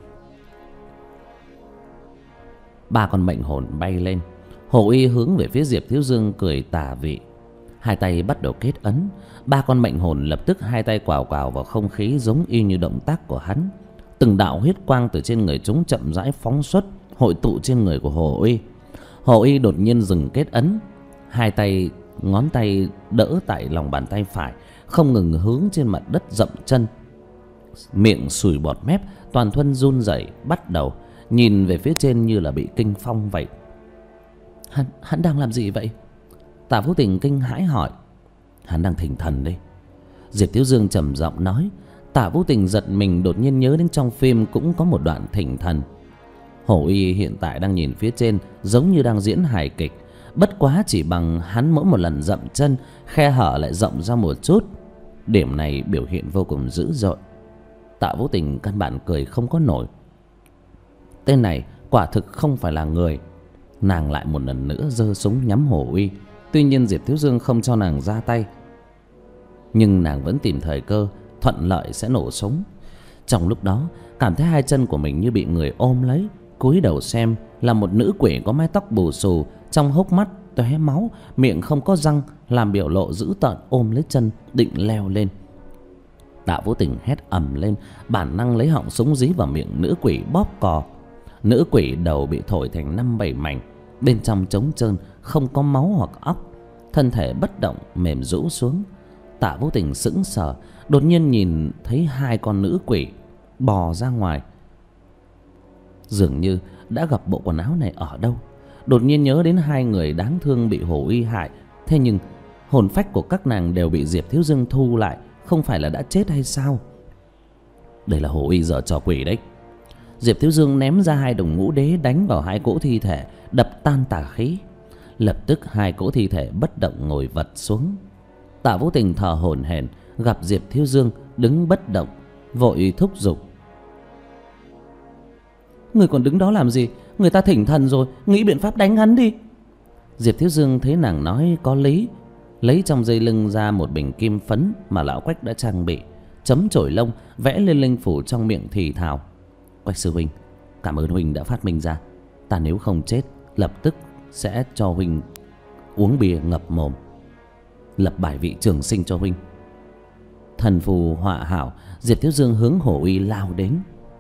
Ba con mệnh hồn bay lên. Hồ uy hướng về phía Diệp Thiếu Dương cười tà vị, hai tay bắt đầu kết ấn. Ba con mệnh hồn lập tức hai tay quào quào vào không khí, giống y như động tác của hắn. Từng đạo huyết quang từ trên người chúng chậm rãi phóng xuất, hội tụ trên người của Hồ uy. Hồ uy đột nhiên dừng kết ấn, hai tay ngón tay đỡ tại lòng bàn tay phải, không ngừng hướng trên mặt đất dậm chân. Miệng sùi bọt mép, toàn thân run rẩy, bắt đầu nhìn về phía trên như là bị kinh phong vậy. Hắn, hắn đang làm gì vậy? Tạ Vũ Tình kinh hãi hỏi. Hắn đang thỉnh thần đây. Diệp Thiếu Dương trầm giọng nói. Tạ Vũ Tình giật mình, đột nhiên nhớ đến trong phim cũng có một đoạn thỉnh thần. Hổ uy hiện tại đang nhìn phía trên, giống như đang diễn hài kịch. Bất quá chỉ bằng hắn mỗi một lần dậm chân, khe hở lại rộng ra một chút. Điểm này biểu hiện vô cùng dữ dội. Tạ Vũ Tình căn bản cười không có nổi. Tên này quả thực không phải là người. Nàng lại một lần nữa giơ súng nhắm Hổ uy. Tuy nhiên Diệp Thiếu Dương không cho nàng ra tay, nhưng nàng vẫn tìm thời cơ thuận lợi sẽ nổ súng. Trong lúc đó cảm thấy hai chân của mình như bị người ôm lấy, cúi đầu xem là một nữ quỷ có mái tóc bù xù, trong hốc mắt tóe máu, miệng không có răng, làm biểu lộ dữ tợn, ôm lấy chân định leo lên. Tạ Vũ Tình hét ầm lên, bản năng lấy họng súng dí vào miệng nữ quỷ bóp cò. Nữ quỷ đầu bị thổi thành năm bảy mảnh, bên trong trống trơn, không có máu hoặc óc, thân thể bất động mềm rũ xuống. Tạ Vũ Tình sững sờ, đột nhiên nhìn thấy hai con nữ quỷ bò ra ngoài. Dường như đã gặp bộ quần áo này ở đâu. Đột nhiên nhớ đến hai người đáng thương bị Hổ uy hại. Thế nhưng hồn phách của các nàng đều bị Diệp Thiếu Dương thu lại, không phải là đã chết hay sao? Đây là Hổ uy giở trò quỷ đấy. Diệp Thiếu Dương ném ra hai đồng ngũ đế đánh vào hai cỗ thi thể, đập tan tà khí. Lập tức hai cỗ thi thể bất động ngồi vật xuống. Tạ Vũ Tình thở hổn hển, gặp Diệp Thiếu Dương đứng bất động, vội thúc giục. Người còn đứng đó làm gì? Người ta thỉnh thần rồi, nghĩ biện pháp đánh hắn đi. Diệp Thiếu Dương thấy nàng nói có lý, lấy trong dây lưng ra một bình kim phấn mà lão Quách đã trang bị, chấm chổi lông vẽ lên linh phủ, trong miệng thì thào. Quách sư huynh, cảm ơn huynh đã phát minh ra. Ta nếu không chết, lập tức sẽ cho huynh uống bia ngập mồm, lập bài vị trường sinh cho huynh. Thần phù họa hảo, Diệp Thiếu Dương hướng Hổ uy lao đến.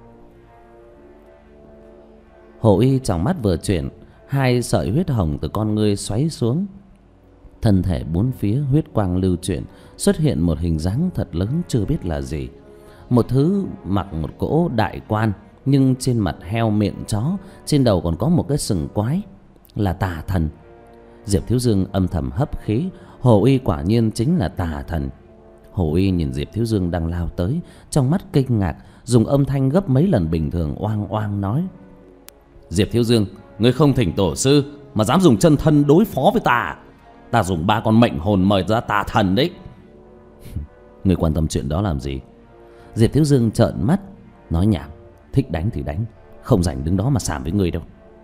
Hổ uy trong mắt vừa chuyển, hai sợi huyết hồng từ con ngươi xoáy xuống. Thân thể bốn phía huyết quang lưu chuyển, xuất hiện một hình dáng thật lớn chưa biết là gì. Một thứ mặc một cỗ đại quan, nhưng trên mặt heo miệng chó, trên đầu còn có một cái sừng quái, là tà thần. Diệp Thiếu Dương âm thầm hấp khí, Hổ uy quả nhiên chính là tà thần. Hổ uy nhìn Diệp Thiếu Dương đang lao tới, trong mắt kinh ngạc, dùng âm thanh gấp mấy lần bình thường oang oang nói. Diệp Thiếu Dương, ngươi không thỉnh tổ sư mà dám dùng chân thân đối phó với ta. Ta dùng ba con mệnh hồn mời ra tà thần đấy. Ngươi quan tâm chuyện đó làm gì? Diệp Thiếu Dương trợn mắt nói nhảm. Thích đánh thì đánh, không rảnh đứng đó mà xàm với ngươi đâu.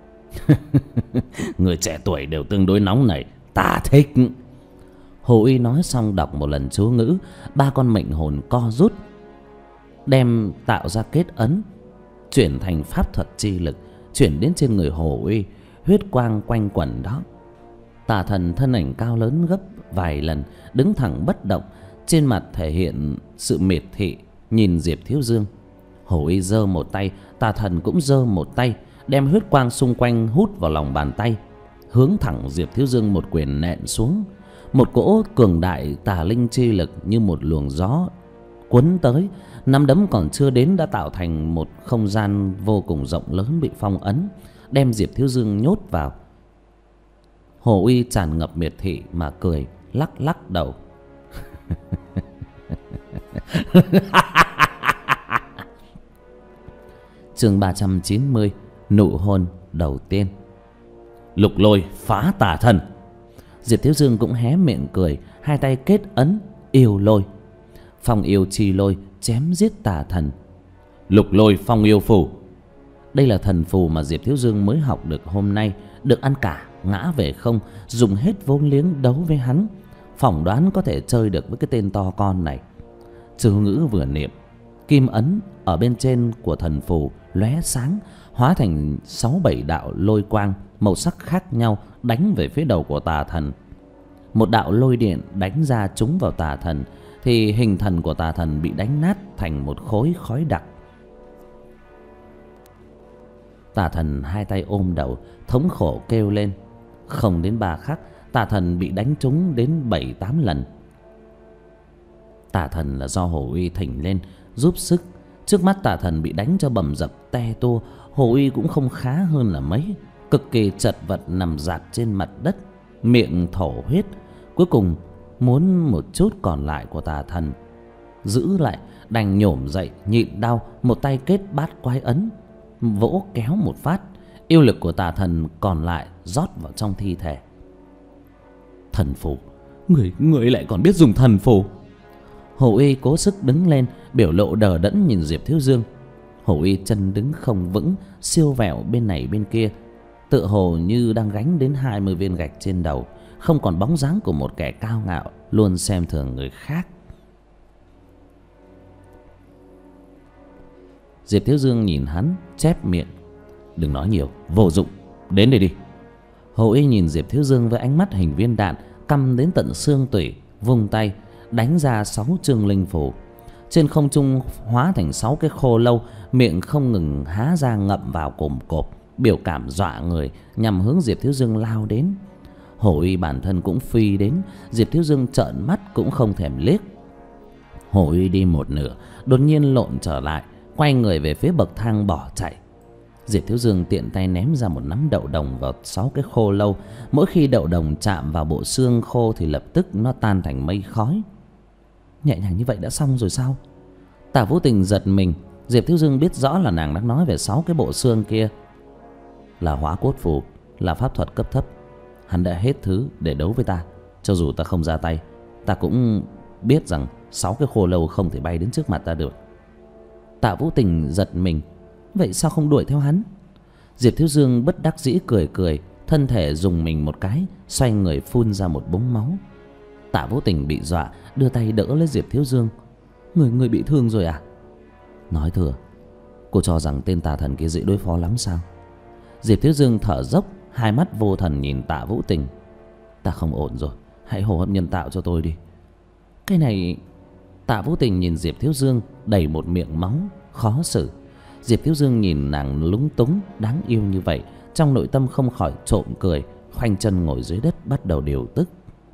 Người trẻ tuổi đều tương đối nóng nảy, ta thích. Hồ uy nói xong đọc một lần chú ngữ, ba con mệnh hồn co rút, đem tạo ra kết ấn, chuyển thành pháp thuật chi lực, chuyển đến trên người Hồ uy. Huyết quang quanh quẩn đó. Tà thần thân ảnh cao lớn gấp vài lần, đứng thẳng bất động, trên mặt thể hiện sự miệt thị, nhìn Diệp Thiếu Dương. Hổ uy giơ một tay, tà thần cũng giơ một tay, đem huyết quang xung quanh hút vào lòng bàn tay, hướng thẳng Diệp Thiếu Dương một quyền nện xuống. Một cỗ cường đại tà linh chi lực như một luồng gió cuốn tới, nắm đấm còn chưa đến đã tạo thành một không gian vô cùng rộng lớn bị phong ấn, đem Diệp Thiếu Dương nhốt vào. Hổ uy tràn ngập miệt thị mà cười, lắc lắc đầu. Chương ba trăm chín mươi, nụ hôn đầu tiên. Lục lôi phá tà thần. Diệp Thiếu Dương cũng hé miệng cười, hai tay kết ấn yêu lôi. Phong yêu chi lôi chém giết tà thần. Lục lôi phong yêu phù. Đây là thần phù mà Diệp Thiếu Dương mới học được hôm nay, được ăn cả ngã về không, dùng hết vốn liếng đấu với hắn, phỏng đoán có thể chơi được với cái tên to con này. Chú ngữ vừa niệm, kim ấn ở bên trên của thần phù lóe sáng, hóa thành sáu bảy đạo lôi quang màu sắc khác nhau đánh về phía đầu của tà thần. Một đạo lôi điện đánh ra trúng vào tà thần, thì hình thần của tà thần bị đánh nát thành một khối khói đặc. Tà thần hai tay ôm đầu, thống khổ kêu lên. Không đến ba khắc, tà thần bị đánh trúng đến bảy tám lần. Tà thần là do Hồ Uy thỉnh lên giúp sức. Trước mắt tà thần bị đánh cho bầm dập te tua, Hồ Uy cũng không khá hơn là mấy, cực kỳ chật vật nằm rạp trên mặt đất, miệng thổ huyết. Cuối cùng muốn một chút còn lại của tà thần giữ lại, đành nhổm dậy nhịn đau, một tay kết bát quái ấn, vỗ kéo một phát, yêu lực của tà thần còn lại rót vào trong thi thể. Thần phù, người người lại còn biết dùng thần phù? Hồ Uy cố sức đứng lên, biểu lộ đờ đẫn nhìn Diệp Thiếu Dương. Hồ Uy chân đứng không vững, siêu vẹo bên này bên kia, tựa hồ như đang gánh đến hai mươi viên gạch trên đầu, không còn bóng dáng của một kẻ cao ngạo luôn xem thường người khác. Diệp Thiếu Dương nhìn hắn, chép miệng: đừng nói nhiều, vô dụng, đến đây đi. Hồ Uy nhìn Diệp Thiếu Dương với ánh mắt hình viên đạn, căm đến tận xương tủy, vung tay đánh ra sáu chương linh phù. Trên không trung hóa thành sáu cái khô lâu, miệng không ngừng há ra ngậm vào cồm cộp, biểu cảm dọa người, nhằm hướng Diệp Thiếu Dương lao đến. Hồ Uy bản thân cũng phi đến, Diệp Thiếu Dương trợn mắt cũng không thèm liếc. Hồ Uy đi một nửa, đột nhiên lộn trở lại, quay người về phía bậc thang bỏ chạy. Diệp Thiếu Dương tiện tay ném ra một nắm đậu đồng vào sáu cái khô lâu. Mỗi khi đậu đồng chạm vào bộ xương khô thì lập tức nó tan thành mây khói. Nhẹ nhàng như vậy đã xong rồi sao? Tả Vũ Tình giật mình. Diệp Thiếu Dương biết rõ là nàng đang nói về sáu cái bộ xương kia là hóa cốt phù, là pháp thuật cấp thấp. Hắn đã hết thứ để đấu với ta. Cho dù ta không ra tay, ta cũng biết rằng sáu cái khô lâu không thể bay đến trước mặt ta được. Tạ Vũ Tình giật mình. Vậy sao không đuổi theo hắn? Diệp Thiếu Dương bất đắc dĩ cười cười, thân thể dùng mình một cái, xoay người phun ra một búng máu. Tạ Vũ Tình bị dọa, đưa tay đỡ lấy Diệp Thiếu Dương. Người người bị thương rồi à? Nói thừa, cô cho rằng tên tà thần kia dễ đối phó lắm sao? Diệp Thiếu Dương thở dốc, hai mắt vô thần nhìn Tạ Vũ Tình. Ta không ổn rồi, hãy hô hấp nhân tạo cho tôi đi. Cái này... Tạ Vũ Tình nhìn Diệp Thiếu Dương đầy một miệng máu, khó xử. Diệp Thiếu Dương nhìn nàng lúng túng đáng yêu như vậy, trong nội tâm không khỏi trộm cười, khoanh chân ngồi dưới đất bắt đầu điều tức.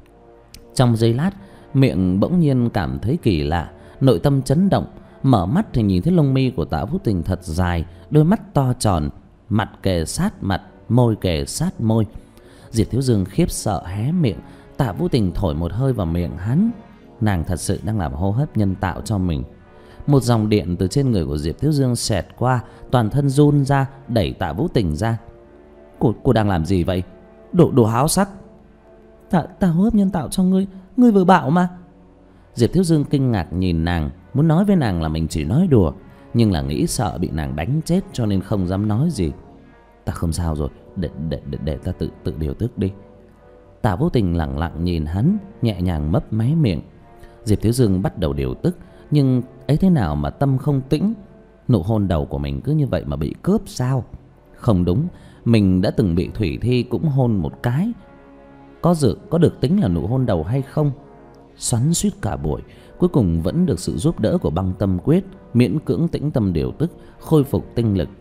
Trong giây lát, miệng bỗng nhiên cảm thấy kỳ lạ, nội tâm chấn động, mở mắt thì nhìn thấy lông mi của Tạ Vũ Tình thật dài, đôi mắt to tròn, mặt kề sát mặt, môi kề sát môi. Diệp Thiếu Dương khiếp sợ hé miệng. Tạ Vũ Tình thổi một hơi vào miệng hắn. Nàng thật sự đang làm hô hấp nhân tạo cho mình. Một dòng điện từ trên người của Diệp Thiếu Dương xẹt qua, toàn thân run ra, đẩy Tạ Vũ Tình ra. Cô, cô đang làm gì vậy? Đồ, đồ háo sắc. Ta, ta hô hấp nhân tạo cho ngươi, ngươi vừa bảo mà. Diệp Thiếu Dương kinh ngạc nhìn nàng, muốn nói với nàng là mình chỉ nói đùa, nhưng là nghĩ sợ bị nàng đánh chết cho nên không dám nói gì. Ta không sao rồi, để, để, để, để ta tự, tự điều tức đi. Tạ Vũ Tình lặng lặng nhìn hắn, nhẹ nhàng mấp máy miệng. Diệp Thiếu Dương bắt đầu điều tức, nhưng ấy thế nào mà tâm không tĩnh. Nụ hôn đầu của mình cứ như vậy mà bị cướp sao? Không đúng, mình đã từng bị Thủy Thi cũng hôn một cái. Có dự có được tính là nụ hôn đầu hay không? Xoắn xuýt cả buổi, cuối cùng vẫn được sự giúp đỡ của Băng Tâm Quyết miễn cưỡng tĩnh tâm điều tức, khôi phục tinh lực.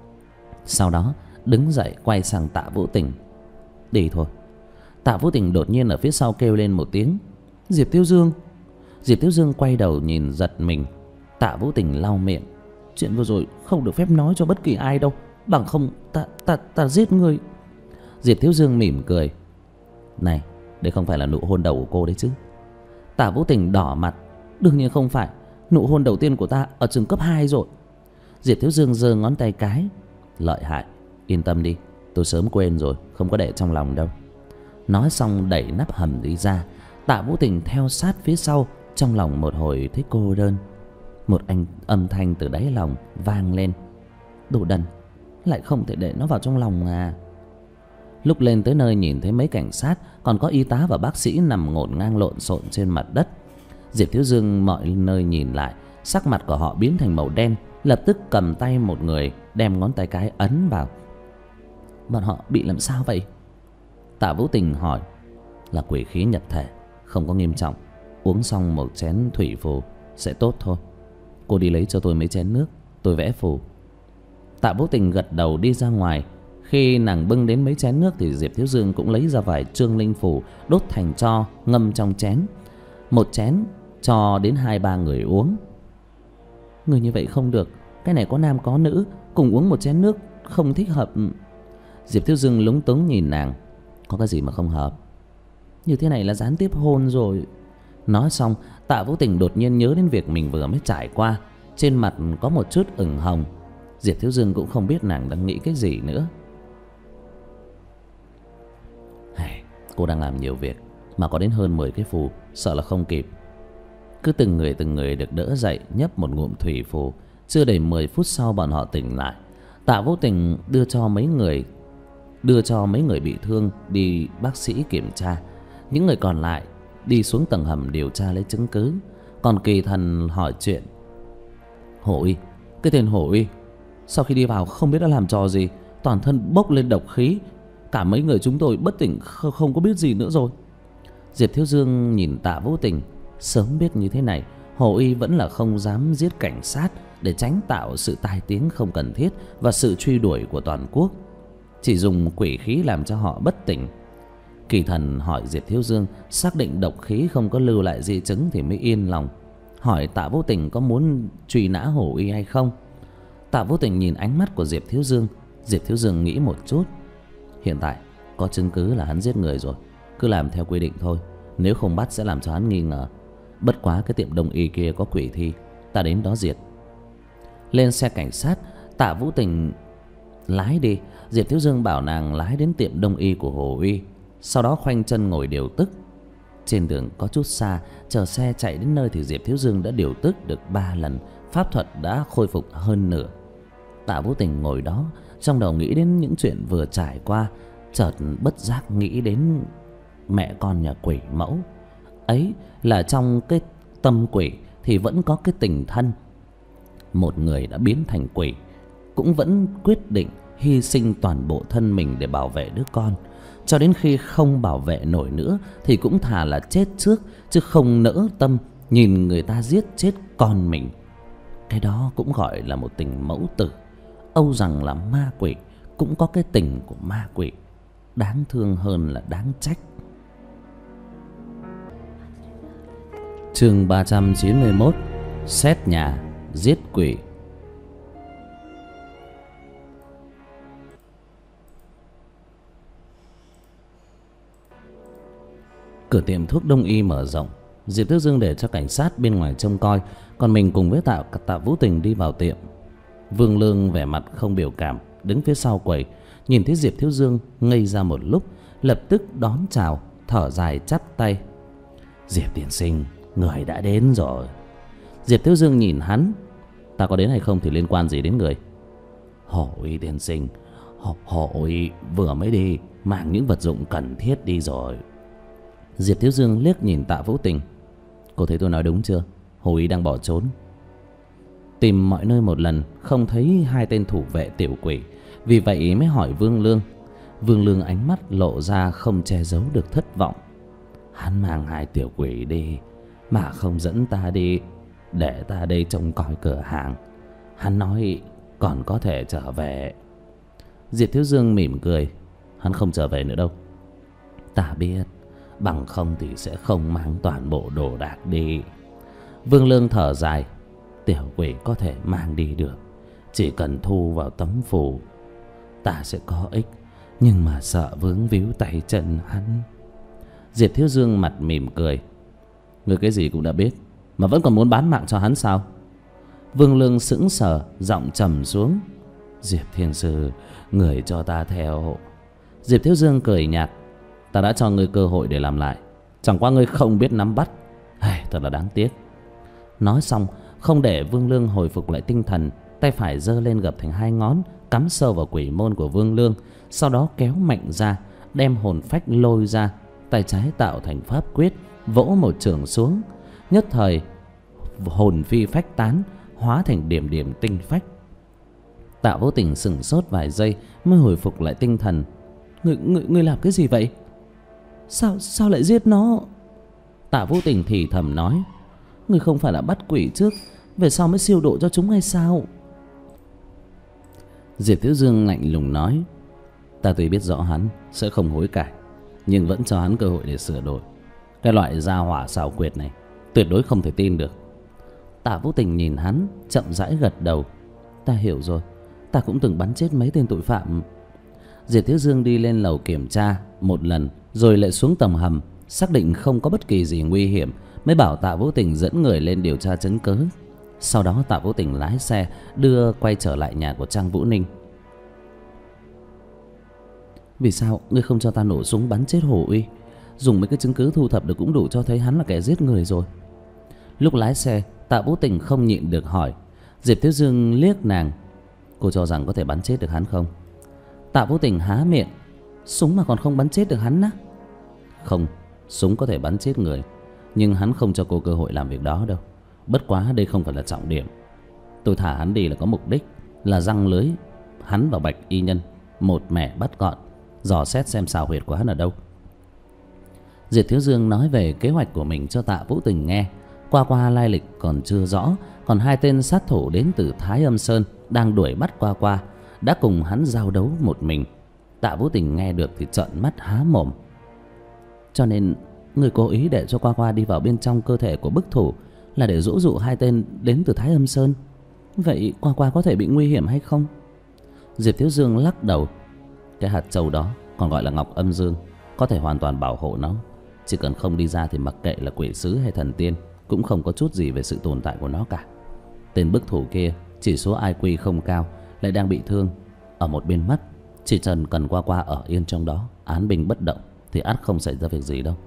Sau đó đứng dậy quay sang Tạ Vũ Tình. Đi thôi. Tạ Vũ Tình đột nhiên ở phía sau kêu lên một tiếng. Diệp Thiếu Dương. Diệp Thiếu Dương quay đầu nhìn giật mình. Tạ Vũ Tình lau miệng. Chuyện vừa rồi không được phép nói cho bất kỳ ai đâu, bằng không ta ta ta giết người. Diệp Thiếu Dương mỉm cười. Này, đây không phải là nụ hôn đầu của cô đấy chứ? Tạ Vũ Tình đỏ mặt. Đương nhiên không phải, nụ hôn đầu tiên của ta ở trường cấp hai rồi. Diệp Thiếu Dương giơ ngón tay cái. Lợi hại, yên tâm đi, tôi sớm quên rồi, không có để trong lòng đâu. Nói xong đẩy nắp hầm đi ra. Tạ Vũ Tình theo sát phía sau, trong lòng một hồi thấy cô đơn. Một anh âm thanh từ đáy lòng vang lên. Đồ đần, lại không thể để nó vào trong lòng à? Lúc lên tới nơi nhìn thấy mấy cảnh sát, còn có y tá và bác sĩ nằm ngổn ngang lộn xộn trên mặt đất. Diệp Thiếu Dương mọi nơi nhìn lại, sắc mặt của họ biến thành màu đen, lập tức cầm tay một người, đem ngón tay cái ấn vào. Bọn họ bị làm sao vậy? Tạ Vũ Tình hỏi. Là quỷ khí nhập thể, không có nghiêm trọng, uống xong một chén thủy phù sẽ tốt thôi. Cô đi lấy cho tôi mấy chén nước, tôi vẽ phù. Tạ Vũ Tình gật đầu đi ra ngoài. Khi nàng bưng đến mấy chén nước thì Diệp Thiếu Dương cũng lấy ra vài trương linh phù, đốt thành tro, ngâm trong chén. Một chén cho đến hai ba người uống. Người như vậy không được, cái này có nam có nữ, cùng uống một chén nước không thích hợp. Diệp Thiếu Dương lúng túng nhìn nàng. Có cái gì mà không hợp? Như thế này là gián tiếp hôn rồi. Nói xong, Tạ Vũ Tình đột nhiên nhớ đến việc mình vừa mới trải qua, trên mặt có một chút ửng hồng. Diệp Thiếu Dương cũng không biết nàng đang nghĩ cái gì nữa. Cô đang làm nhiều việc mà có đến hơn mười cái phù, sợ là không kịp. Cứ từng người từng người được đỡ dậy, nhấp một ngụm thủy phù. Chưa đầy mười phút sau bọn họ tỉnh lại. Tạ Vũ Tình đưa cho mấy người đưa cho mấy người bị thương đi bác sĩ kiểm tra. Những người còn lại đi xuống tầng hầm điều tra lấy chứng cứ. Còn Kỳ Thần hỏi chuyện. Hổ Uy, cái tên Hổ Uy sau khi đi vào không biết đã làm trò gì, toàn thân bốc lên độc khí, cả mấy người chúng tôi bất tỉnh, không có biết gì nữa rồi. Diệp Thiếu Dương nhìn Tạ Vũ Tình. Sớm biết như thế này, Hồ Y vẫn là không dám giết cảnh sát để tránh tạo sự tai tiếng không cần thiết và sự truy đuổi của toàn quốc, chỉ dùng quỷ khí làm cho họ bất tỉnh. Kỳ Thần hỏi Diệp Thiếu Dương, xác định độc khí không có lưu lại di chứng thì mới yên lòng. Hỏi Tạ Vũ Tình có muốn truy nã Hồ Y hay không. Tạ Vũ Tình nhìn ánh mắt của Diệp Thiếu Dương. Diệp Thiếu Dương nghĩ một chút. Hiện tại có chứng cứ là hắn giết người rồi, cứ làm theo quy định thôi. Nếu không bắt sẽ làm cho hắn nghi ngờ. Bất quá cái tiệm đông y kia có quỷ thi, ta đến đó diệt. Lên xe cảnh sát, Tạ Vũ Tình lái đi. Diệp Thiếu Dương bảo nàng lái đến tiệm đông y của Hồ Uy, sau đó khoanh chân ngồi điều tức. Trên đường có chút xa, chờ xe chạy đến nơi thì Diệp Thiếu Dương đã điều tức được ba lần, pháp thuật đã khôi phục hơn nửa. Tạ Vũ Tình ngồi đó, trong đầu nghĩ đến những chuyện vừa trải qua, chợt bất giác nghĩ đến mẹ con nhà quỷ mẫu. Ấy là trong cái tâm quỷ thì vẫn có cái tình thân. Một người đã biến thành quỷ cũng vẫn quyết định hy sinh toàn bộ thân mình để bảo vệ đứa con. Cho đến khi không bảo vệ nổi nữa thì cũng thà là chết trước, chứ không nỡ tâm nhìn người ta giết chết con mình. Cái đó cũng gọi là một tình mẫu tử. Âu rằng là ma quỷ cũng có cái tình của ma quỷ, đáng thương hơn là đáng trách. Chương ba trăm chín mươi mốt. Xét nhà giết quỷ. Cửa tiệm thuốc đông y mở rộng. Diệp Thiếu Dương để cho cảnh sát bên ngoài trông coi, còn mình cùng với Tạ Tạ Vũ Tình đi vào tiệm. Vương Lương vẻ mặt không biểu cảm, đứng phía sau quầy, nhìn thấy Diệp Thiếu Dương ngây ra một lúc, lập tức đón chào, thở dài chắp tay. Diệp tiên sinh, người đã đến rồi. Diệp Thiếu Dương nhìn hắn. Ta có đến hay không thì liên quan gì đến người? Hổ Uy tiên sinh, Hổ Uy vừa mới đi, mang những vật dụng cần thiết đi rồi. Diệp Thiếu Dương liếc nhìn Tạ Vũ Tình. Cô thấy tôi nói đúng chưa? Hồ Uy đang bỏ trốn. Tìm mọi nơi một lần không thấy hai tên thủ vệ tiểu quỷ, vì vậy mới hỏi Vương Lương. Vương Lương ánh mắt lộ ra không che giấu được thất vọng. Hắn mang hai tiểu quỷ đi mà không dẫn ta đi, để ta đây trông coi cửa hàng. Hắn nói còn có thể trở về. Diệp Thiếu Dương mỉm cười. Hắn không trở về nữa đâu. Ta biết, bằng không thì sẽ không mang toàn bộ đồ đạc đi. Vương Lương thở dài. Tiểu quỷ có thể mang đi được, chỉ cần thu vào tấm phù ta sẽ có ích, nhưng mà sợ vướng víu tay chân hắn. Diệp Thiếu Dương mặt mỉm cười. Người cái gì cũng đã biết mà vẫn còn muốn bán mạng cho hắn sao? Vương Lương sững sờ, giọng trầm xuống. Diệp thiên sư, người cho ta theo. Diệp Thiếu Dương cười nhạt. Ta đã cho ngươi cơ hội để làm lại, chẳng qua ngươi không biết nắm bắt. Hey, thật là đáng tiếc. Nói xong, không để Vương Lương hồi phục lại tinh thần, tay phải giơ lên gập thành hai ngón, cắm sâu vào quỷ môn của Vương Lương, sau đó kéo mạnh ra, đem hồn phách lôi ra, tay trái tạo thành pháp quyết, vỗ một chưởng xuống, nhất thời hồn phi phách tán, hóa thành điểm điểm tinh phách. Tạ Vô Tình sững sốt vài giây mới hồi phục lại tinh thần. Người, người, người làm cái gì vậy? Sao, sao lại giết nó? Tạ Vô Tình thì thầm nói. Người không phải là bắt quỷ trước, về sau mới siêu độ cho chúng hay sao? Diệp Thiếu Dương lạnh lùng nói. Ta tuy biết rõ hắn sẽ không hối cải, nhưng vẫn cho hắn cơ hội để sửa đổi. Cái loại gia hỏa xảo quyệt này tuyệt đối không thể tin được. Tạ Vô Tình nhìn hắn, chậm rãi gật đầu. Ta hiểu rồi, ta cũng từng bắn chết mấy tên tội phạm. Diệp Thiếu Dương đi lên lầu kiểm tra một lần, rồi lại xuống tầng hầm, xác định không có bất kỳ gì nguy hiểm, mới bảo Tạ Vô Tình dẫn người lên điều tra chứng cứ. Sau đó Tạ Vô Tình lái xe đưa quay trở lại nhà của Trang Vũ Ninh. Vì sao ngươi không cho ta nổ súng bắn chết Hồ Uy? Dùng mấy cái chứng cứ thu thập được cũng đủ cho thấy hắn là kẻ giết người rồi. Lúc lái xe, Tạ Vô Tình không nhịn được hỏi. Diệp Thiếu Dương liếc nàng. Cô cho rằng có thể bắn chết được hắn không? Tạ Vô Tình há miệng. Súng mà còn không bắn chết được hắn á? Không, súng có thể bắn chết người, nhưng hắn không cho cô cơ hội làm việc đó đâu. Bất quá đây không phải là trọng điểm. Tôi thả hắn đi là có mục đích, là giăng lưới hắn vào Bạch Y Nhân, một mẻ bắt gọn, dò xét xem xào huyệt của hắn ở đâu. Diệp Thiếu Dương nói về kế hoạch của mình cho Tạ Vũ Tình nghe. Qua qua lai lịch còn chưa rõ, còn hai tên sát thủ đến từ Thái Âm Sơn đang đuổi bắt Qua Qua, đã cùng hắn giao đấu một mình. Tạ Vũ Tình nghe được thì trợn mắt há mồm. Cho nên người cố ý để cho Qua Qua đi vào bên trong cơ thể của bức thủ là để dỗ dụ hai tên đến từ Thái Âm Sơn. Vậy Qua Qua có thể bị nguy hiểm hay không? Diệp Thiếu Dương lắc đầu. Cái hạt châu đó còn gọi là Ngọc Âm Dương, có thể hoàn toàn bảo hộ nó. Chỉ cần không đi ra thì mặc kệ là quỷ sứ hay thần tiên cũng không có chút gì về sự tồn tại của nó cả. Tên bức thủ kia chỉ số I Q không cao, lại đang bị thương ở một bên mắt. Chỉ cần cần Qua Qua ở yên trong đó, án binh bất động, thì ắt không xảy ra việc gì đâu.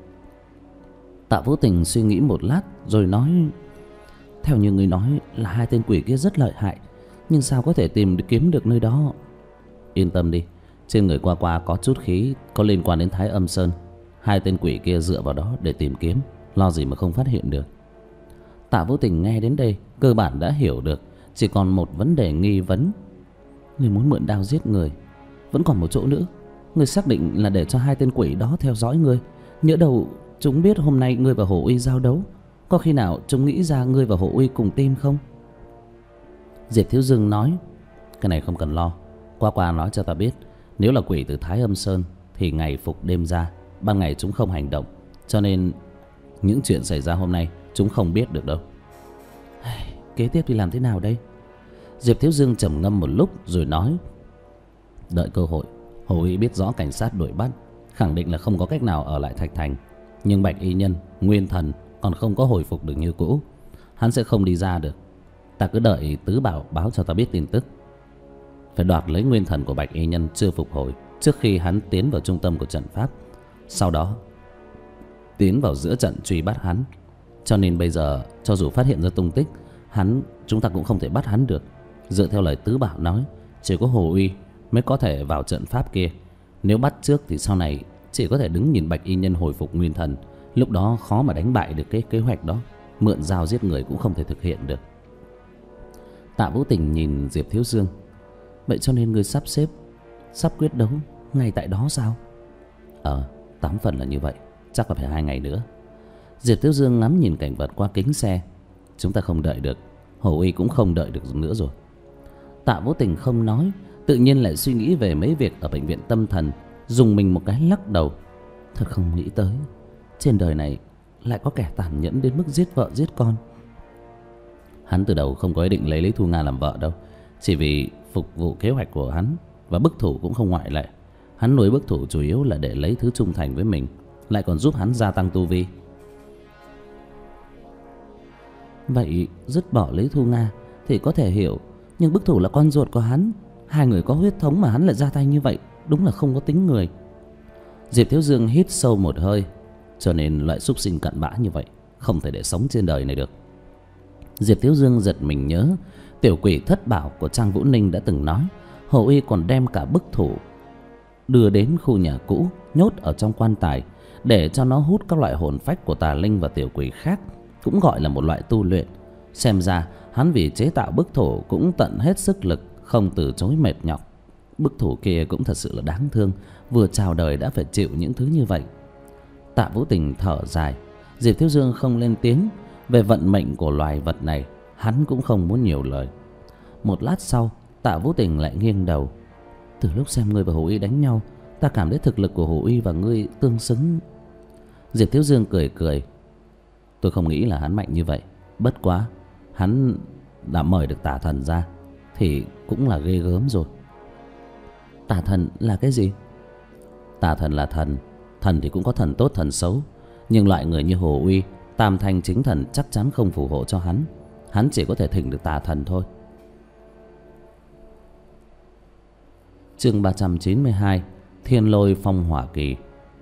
Tạ Vũ Tình suy nghĩ một lát rồi nói. Theo như người nói là hai tên quỷ kia rất lợi hại, nhưng sao có thể tìm kiếm được nơi đó? Yên tâm đi, trên người Qua Qua có chút khí có liên quan đến Thái Âm Sơn. Hai tên quỷ kia dựa vào đó để tìm kiếm, lo gì mà không phát hiện được. Tạ Vũ Tình nghe đến đây cơ bản đã hiểu được, chỉ còn một vấn đề nghi vấn. Người muốn mượn đao giết người, vẫn còn một chỗ nữa. Người xác định là để cho hai tên quỷ đó theo dõi người. Nhỡ đầu chúng biết hôm nay ngươi và Hồ Uy giao đấu, có khi nào chúng nghĩ ra ngươi và Hồ Uy cùng team không? Diệp Thiếu Dương nói. Cái này không cần lo. Qua Qua nói cho ta biết, nếu là quỷ từ Thái Âm Sơn thì ngày phục đêm ra, ban ngày chúng không hành động, cho nên những chuyện xảy ra hôm nay chúng không biết được đâu. Kế tiếp thì làm thế nào đây? Diệp Thiếu Dương trầm ngâm một lúc rồi nói. Đợi cơ hội. Hồ Uy biết rõ cảnh sát đuổi bắt, khẳng định là không có cách nào ở lại Thạch Thành. Nhưng Bạch Y Nhân, Nguyên Thần còn không có hồi phục được như cũ, hắn sẽ không đi ra được. Ta cứ đợi Tứ Bảo báo cho ta biết tin tức. Phải đoạt lấy Nguyên Thần của Bạch Y Nhân chưa phục hồi trước khi hắn tiến vào trung tâm của trận pháp, sau đó tiến vào giữa trận truy bắt hắn. Cho nên bây giờ cho dù phát hiện ra tung tích hắn, chúng ta cũng không thể bắt hắn được. Dựa theo lời Tứ Bảo nói, chỉ có Hồ Uy mới có thể vào trận pháp kia. Nếu bắt trước thì sau này chỉ có thể đứng nhìn Bạch Y Nhân hồi phục Nguyên Thần. Lúc đó khó mà đánh bại được cái kế hoạch đó. Mượn dao giết người cũng không thể thực hiện được. Tạ Vũ Tình nhìn Diệp Thiếu Dương. Vậy cho nên ngươi sắp xếp, sắp quyết đấu ngay tại đó sao? Ờ, tám phần là như vậy. Chắc là phải hai ngày nữa. Diệp Thiếu Dương ngắm nhìn cảnh vật qua kính xe. Chúng ta không đợi được, Hồ Uy cũng không đợi được nữa rồi. Tạ Vũ Tình không nói, tự nhiên lại suy nghĩ về mấy việc ở bệnh viện tâm thần, dùng mình một cái lắc đầu. Thật không nghĩ tới trên đời này lại có kẻ tàn nhẫn đến mức giết vợ giết con. Hắn từ đầu không có ý định lấy Lý Thu Nga làm vợ đâu, chỉ vì phục vụ kế hoạch của hắn, và bức thủ cũng không ngoại lệ. Hắn nuôi bức thủ chủ yếu là để lấy thứ trung thành với mình, lại còn giúp hắn gia tăng tu vi. Vậy dứt bỏ Lý Thu Nga thì có thể hiểu, nhưng bức thủ là con ruột của hắn, hai người có huyết thống mà hắn lại ra tay như vậy, đúng là không có tính người. Diệp Thiếu Dương hít sâu một hơi. Cho nên loại súc sinh cặn bã như vậy không thể để sống trên đời này được. Diệp Thiếu Dương giật mình nhớ tiểu quỷ thất bảo của Trang Vũ Ninh đã từng nói, Hồ Uy còn đem cả bức thủ đưa đến khu nhà cũ, nhốt ở trong quan tài để cho nó hút các loại hồn phách của tà linh và tiểu quỷ khác, cũng gọi là một loại tu luyện. Xem ra hắn vì chế tạo bức thủ cũng tận hết sức lực, không từ chối mệt nhọc. Bức thủ kia cũng thật sự là đáng thương, vừa chào đời đã phải chịu những thứ như vậy. Tạ Vũ Tình thở dài. Diệp Thiếu Dương không lên tiếng. Về vận mệnh của loài vật này, hắn cũng không muốn nhiều lời. Một lát sau, Tạ Vũ Tình lại nghiêng đầu. Từ lúc xem ngươi và Hồ Uy đánh nhau, ta cảm thấy thực lực của Hồ Uy và ngươi tương xứng. Diệp Thiếu Dương cười cười. Tôi không nghĩ là hắn mạnh như vậy. Bất quá hắn đã mời được tà thần ra thì cũng là ghê gớm rồi. Tà thần là cái gì? Tà thần là thần. Thần thì cũng có thần tốt thần xấu. Nhưng loại người như Hồ Uy, tam thanh chính thần chắc chắn không phù hộ cho hắn. Hắn chỉ có thể thỉnh được tà thần thôi. Chương ba trăm chín mươi hai. Thiên Lôi Phong Hỏa Kỳ.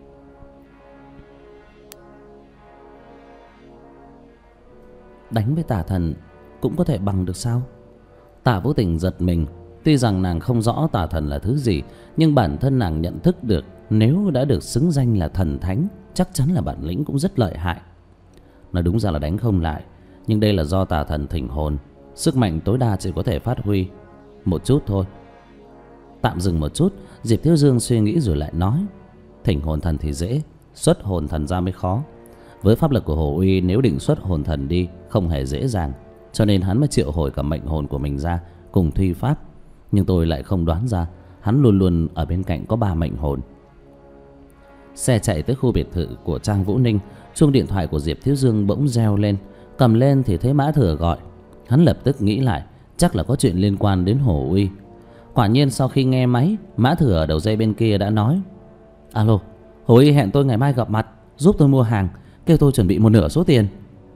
Đánh với tà thần cũng có thể bằng được sao? Tạ Vũ Tình giật mình. Tuy rằng nàng không rõ tà thần là thứ gì, nhưng bản thân nàng nhận thức được nếu đã được xứng danh là thần thánh, chắc chắn là bản lĩnh cũng rất lợi hại. Nói đúng ra là đánh không lại, nhưng đây là do tà thần thỉnh hồn, sức mạnh tối đa chỉ có thể phát huy một chút thôi. Tạm dừng một chút, Diệp Thiếu Dương suy nghĩ rồi lại nói: thỉnh hồn thần thì dễ, xuất hồn thần ra mới khó. Với pháp lực của Hồ Uy, nếu định xuất hồn thần đi không hề dễ dàng, cho nên hắn mới triệu hồi cả mệnh hồn của mình ra cùng thi pháp. Nhưng tôi lại không đoán ra hắn luôn luôn ở bên cạnh có ba mệnh hồn. Xe chạy tới khu biệt thự của Trang Vũ Ninh. Chuông điện thoại của Diệp Thiếu Dương bỗng reo lên. Cầm lên thì thấy Mã Thừa gọi. Hắn lập tức nghĩ lại, chắc là có chuyện liên quan đến Hồ Uy. Quả nhiên sau khi nghe máy, Mã Thừa ở đầu dây bên kia đã nói: alo, Hồ Uy hẹn tôi ngày mai gặp mặt, giúp tôi mua hàng, kêu tôi chuẩn bị một nửa số tiền.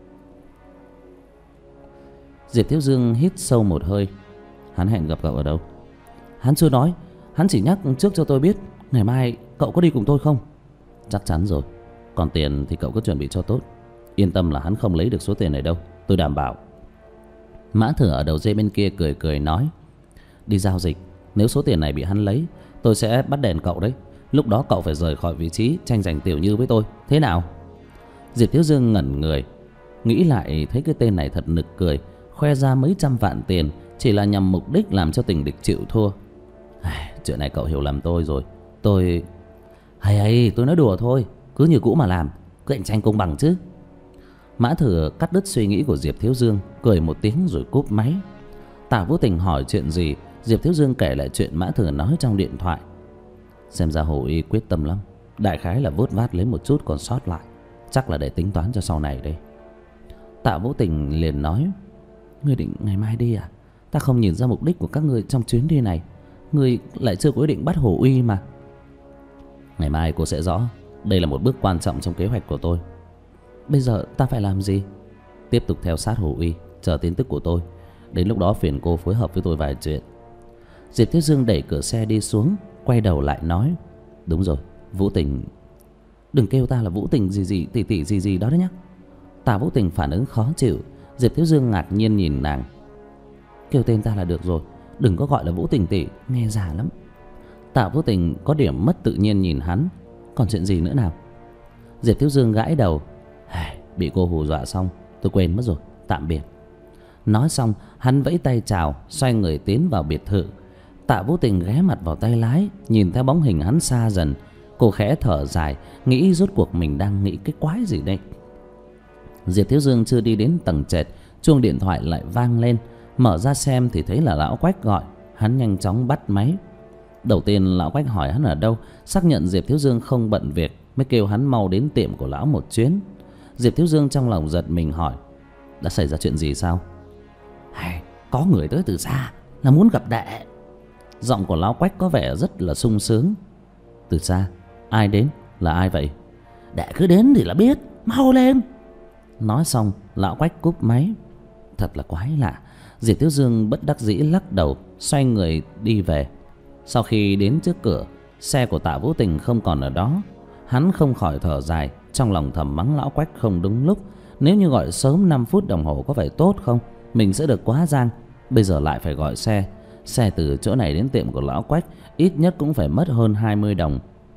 Diệp Thiếu Dương hít sâu một hơi. Hắn hẹn gặp cậu ở đâu? Hắn chưa nói, hắn chỉ nhắc trước cho tôi biết. Ngày mai cậu có đi cùng tôi không? Chắc chắn rồi. Còn tiền thì cậu cứ chuẩn bị cho tốt. Yên tâm là hắn không lấy được số tiền này đâu, tôi đảm bảo. Mã Thừa ở đầu dây bên kia cười cười nói: đi giao dịch, nếu số tiền này bị hắn lấy, tôi sẽ bắt đền cậu đấy. Lúc đó cậu phải rời khỏi vị trí tranh giành Tiểu Như với tôi, thế nào? Diệp Thiếu Dương ngẩn người, nghĩ lại thấy cái tên này thật nực cười, khoe ra mấy trăm vạn tiền chỉ là nhằm mục đích làm cho tình địch chịu thua. Chuyện này cậu hiểu lầm tôi rồi. Tôi... hay hay, tôi nói đùa thôi, cứ như cũ mà làm, cứ cạnh tranh công bằng chứ. Mã Thừa cắt đứt suy nghĩ của Diệp Thiếu Dương, cười một tiếng rồi cúp máy. Tạ Vũ Tình hỏi chuyện gì, Diệp Thiếu Dương kể lại chuyện Mã Thừa nói trong điện thoại. Xem ra Hồ Y quyết tâm lắm, đại khái là vút vát lấy một chút còn sót lại, chắc là để tính toán cho sau này đây. Tạ Vũ Tình liền nói: ngươi định ngày mai đi à? Ta không nhìn ra mục đích của các ngươi trong chuyến đi này. Ngươi lại chưa có ý định bắt Hồ Uy mà. Ngày mai cô sẽ rõ. Đây là một bước quan trọng trong kế hoạch của tôi. Bây giờ ta phải làm gì? Tiếp tục theo sát Hồ Uy, chờ tin tức của tôi. Đến lúc đó phiền cô phối hợp với tôi vài chuyện. Diệp Thiếu Dương đẩy cửa xe đi xuống, quay đầu lại nói: đúng rồi, Vũ Tình. Đừng kêu ta là Vũ Tình gì gì tỷ tỷ gì gì đó đấy nhá. Tạ Vũ Tình phản ứng khó chịu. Diệp Thiếu Dương ngạc nhiên nhìn nàng: kêu tên ta là được rồi, đừng có gọi là Vũ Tình tỷ, nghe già lắm. Tạ Vũ Tình có điểm mất tự nhiên nhìn hắn: còn chuyện gì nữa nào? Diệp Thiếu Dương gãi đầu: bị cô hù dọa xong, tôi quên mất rồi, tạm biệt. Nói xong hắn vẫy tay chào, xoay người tiến vào biệt thự. Tạ Vũ Tình ghé mặt vào tay lái, nhìn theo bóng hình hắn xa dần. Cô khẽ thở dài, nghĩ rốt cuộc mình đang nghĩ cái quái gì đây. Diệp Thiếu Dương chưa đi đến tầng trệt, chuông điện thoại lại vang lên. Mở ra xem thì thấy là lão Quách gọi. Hắn nhanh chóng bắt máy. Đầu tiên lão Quách hỏi hắn ở đâu, xác nhận Diệp Thiếu Dương không bận việc, mới kêu hắn mau đến tiệm của lão một chuyến. Diệp Thiếu Dương trong lòng giật mình hỏi: đã xảy ra chuyện gì sao? Hay, có người tới từ xa, là muốn gặp đệ. Giọng của lão Quách có vẻ rất là sung sướng. Từ xa? Ai đến? Là ai vậy? Đệ cứ đến thì là biết, mau lên. Nói xong lão Quách cúp máy. Thật là quái lạ. Diệp Thiếu Dương bất đắc dĩ lắc đầu, xoay người đi về. Sau khi đến trước cửa, xe của Tạ Vũ Tình không còn ở đó. Hắn không khỏi thở dài, trong lòng thầm mắng lão Quách không đúng lúc. Nếu như gọi sớm năm phút đồng hồ có phải tốt không? Mình sẽ được quá giang. Bây giờ lại phải gọi xe, Xe từ chỗ này đến tiệm của lão Quách ít nhất cũng phải mất hơn hai mươi đồng.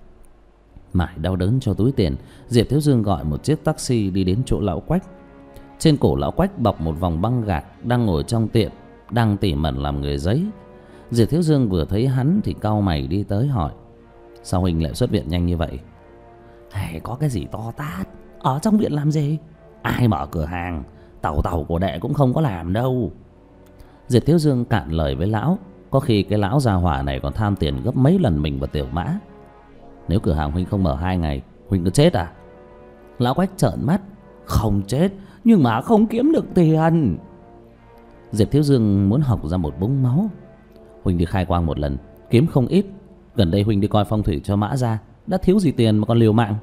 Mải đau đớn cho túi tiền, Diệp Thiếu Dương gọi một chiếc taxi đi đến chỗ lão Quách. Trên cổ lão Quách bọc một vòng băng gạc, đang ngồi trong tiệm, đang tỉ mẩn làm người giấy. Diệp Thiếu Dương vừa thấy hắn thì cau mày đi tới hỏi: sao huynh lại xuất viện nhanh như vậy? Hay có cái gì to tát, ở trong viện làm gì? Ai mở cửa hàng, tàu tàu của đệ cũng không có làm đâu. Diệp Thiếu Dương cạn lời với lão. Có khi cái lão già hỏa này còn tham tiền gấp mấy lần mình và Tiểu Mã. Nếu cửa hàng huynh không mở hai ngày, huynh cứ chết à? Lão Quách trợn mắt: không chết, nhưng mà không kiếm được tiền. Diệp Thiếu Dương muốn học ra một búng máu. Huynh đi khai quang một lần, kiếm không ít. Gần đây huynh đi coi phong thủy cho Mã ra, đã thiếu gì tiền mà còn liều mạng.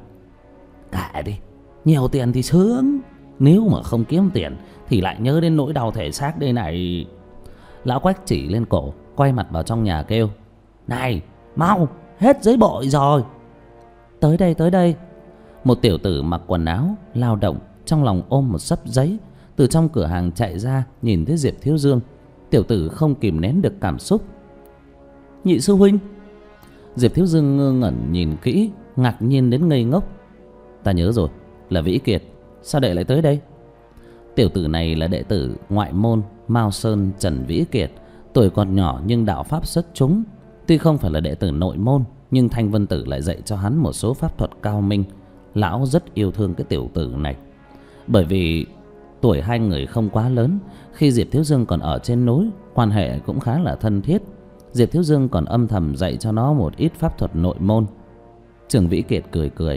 Kệ đi, nhiều tiền thì sướng, nếu mà không kiếm tiền thì lại nhớ đến nỗi đau thể xác đây này. Lão Quách chỉ lên cổ, quay mặt vào trong nhà kêu: này, mau, hết giấy bội rồi. Tới đây, tới đây. Một tiểu tử mặc quần áo lao động, trong lòng ôm một xấp giấy, từ trong cửa hàng chạy ra. Nhìn thấy Diệp Thiếu Dương, tiểu tử không kìm nén được cảm xúc: nhị sư huynh. Diệp Thiếu Dương ngơ ngẩn nhìn kỹ, ngạc nhiên đến ngây ngốc. Ta nhớ rồi, là Vĩ Kiệt. Sao đệ lại tới đây? Tiểu tử này là đệ tử ngoại môn Mao Sơn Trần Vĩ Kiệt, tuổi còn nhỏ nhưng đạo pháp xuất chúng. Tuy không phải là đệ tử nội môn, nhưng Thanh Vân Tử lại dạy cho hắn một số pháp thuật cao minh. Lão rất yêu thương cái tiểu tử này. Bởi vì tuổi hai người không quá lớn, khi Diệp Thiếu Dương còn ở trên núi, quan hệ cũng khá là thân thiết. Diệp Thiếu Dương còn âm thầm dạy cho nó một ít pháp thuật nội môn. Trường Vĩ Kiệt cười cười: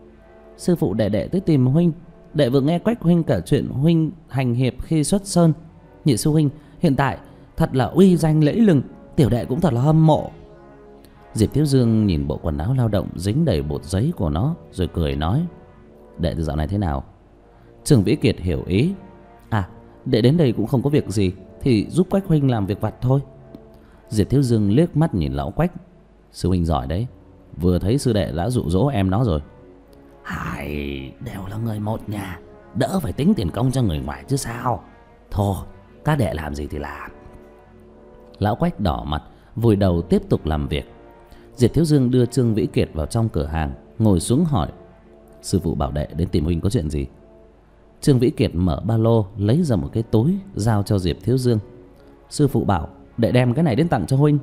sư phụ đệ đệ tới tìm huynh. Đệ vừa nghe Quách huynh kể chuyện huynh hành hiệp khi xuất sơn. Nhị sư huynh hiện tại thật là uy danh lẫy lừng, tiểu đệ cũng thật là hâm mộ. Diệp Thiếu Dương nhìn bộ quần áo lao động dính đầy bột giấy của nó, rồi cười nói: đệ từ dạo này thế nào? Trường Vĩ Kiệt hiểu ý: à, đệ đến đây cũng không có việc gì, thì giúp Quách huynh làm việc vặt thôi. Diệp Thiếu Dương liếc mắt nhìn lão Quách: sư huynh giỏi đấy, vừa thấy sư đệ đã dụ dỗ em nó rồi. Hài, đều là người một nhà, đỡ phải tính tiền công cho người ngoài chứ sao. Thôi, các đệ làm gì thì làm. Lão Quách đỏ mặt, vùi đầu tiếp tục làm việc. Diệp Thiếu Dương đưa Trương Vĩ Kiệt vào trong cửa hàng, ngồi xuống hỏi: sư phụ bảo đệ đến tìm huynh có chuyện gì? Trương Vĩ Kiệt mở ba lô, lấy ra một cái túi, giao cho Diệp Thiếu Dương: sư phụ bảo đệ đem cái này đến tặng cho huynh.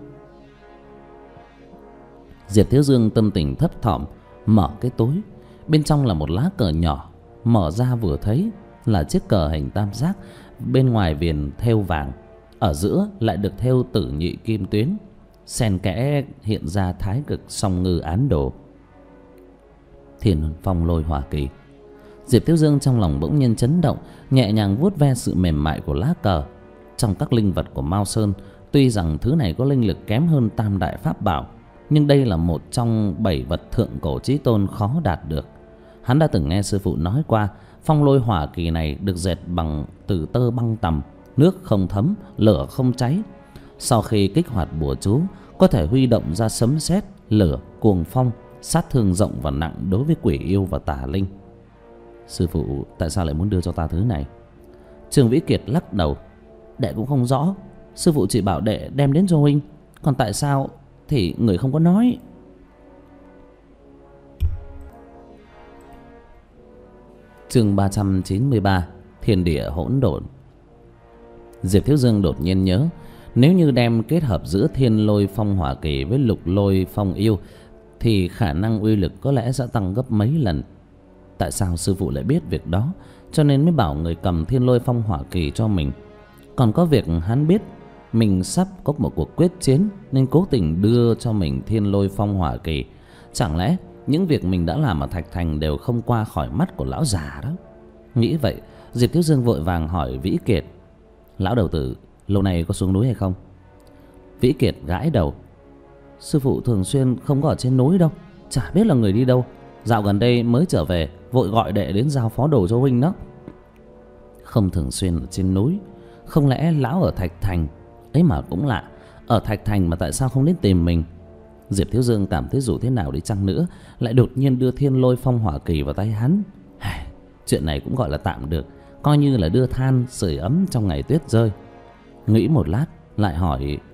Diệp Thiếu Dương tâm tình thấp thỏm, mở cái túi. Bên trong là một lá cờ nhỏ. Mở ra vừa thấy là chiếc cờ hình tam giác, bên ngoài viền thêu vàng, ở giữa lại được thêu tử nhị kim tuyến, xen kẽ hiện ra thái cực song ngư án đồ, Thiên Phong Lôi Hỏa Kỳ. Diệp Thiếu Dương trong lòng bỗng nhiên chấn động, nhẹ nhàng vuốt ve sự mềm mại của lá cờ. Trong các linh vật của Mao Sơn, tuy rằng thứ này có linh lực kém hơn tam đại pháp bảo, nhưng đây là một trong bảy vật thượng cổ chí tôn khó đạt được. Hắn đã từng nghe sư phụ nói qua, phong lôi hỏa kỳ này được dệt bằng từ tơ băng tằm, nước không thấm, lửa không cháy. Sau khi kích hoạt bùa chú, có thể huy động ra sấm sét, lửa, cuồng phong, sát thương rộng và nặng đối với quỷ yêu và tà linh. Sư phụ tại sao lại muốn đưa cho ta thứ này? Trương Vĩ Kiệt lắc đầu: đệ cũng không rõ, sư phụ chỉ bảo đệ đem đến cho huynh, còn tại sao thì người không có nói. Chương ba trăm chín mươi ba: Thiên địa hỗn độn. Diệp Thiếu Dương đột nhiên nhớ, nếu như đem kết hợp giữa thiên lôi phong hỏa kỳ với lục lôi phong yêu thì khả năng uy lực có lẽ sẽ tăng gấp mấy lần. Tại sao sư phụ lại biết việc đó, cho nên mới bảo người cầm thiên lôi phong hỏa kỳ cho mình? Còn có việc hắn biết mình sắp có một cuộc quyết chiến nên cố tình đưa cho mình thiên lôi phong hỏa kỳ. Chẳng lẽ những việc mình đã làm ở Thạch Thành đều không qua khỏi mắt của lão già đó? Nghĩ vậy, Diệp Thiếu Dương vội vàng hỏi Vĩ Kiệt: lão đầu tử lâu nay có xuống núi hay không? Vĩ Kiệt gãi đầu: sư phụ thường xuyên không có ở trên núi đâu, chả biết là người đi đâu. Dạo gần đây mới trở về, vội gọi đệ đến giao phó đồ cho huynh đó. Không thường xuyên ở trên núi, không lẽ lão ở Thạch Thành? Ấy mà cũng lạ, ở Thạch Thành mà tại sao không đến tìm mình? Diệp Thiếu Dương cảm thấy dù thế nào đi chăng nữa, lại đột nhiên đưa thiên lôi phong hỏa kỳ vào tay hắn. Chuyện này cũng gọi là tạm được, coi như là đưa than sưởi ấm trong ngày tuyết rơi. Nghĩ một lát lại hỏi: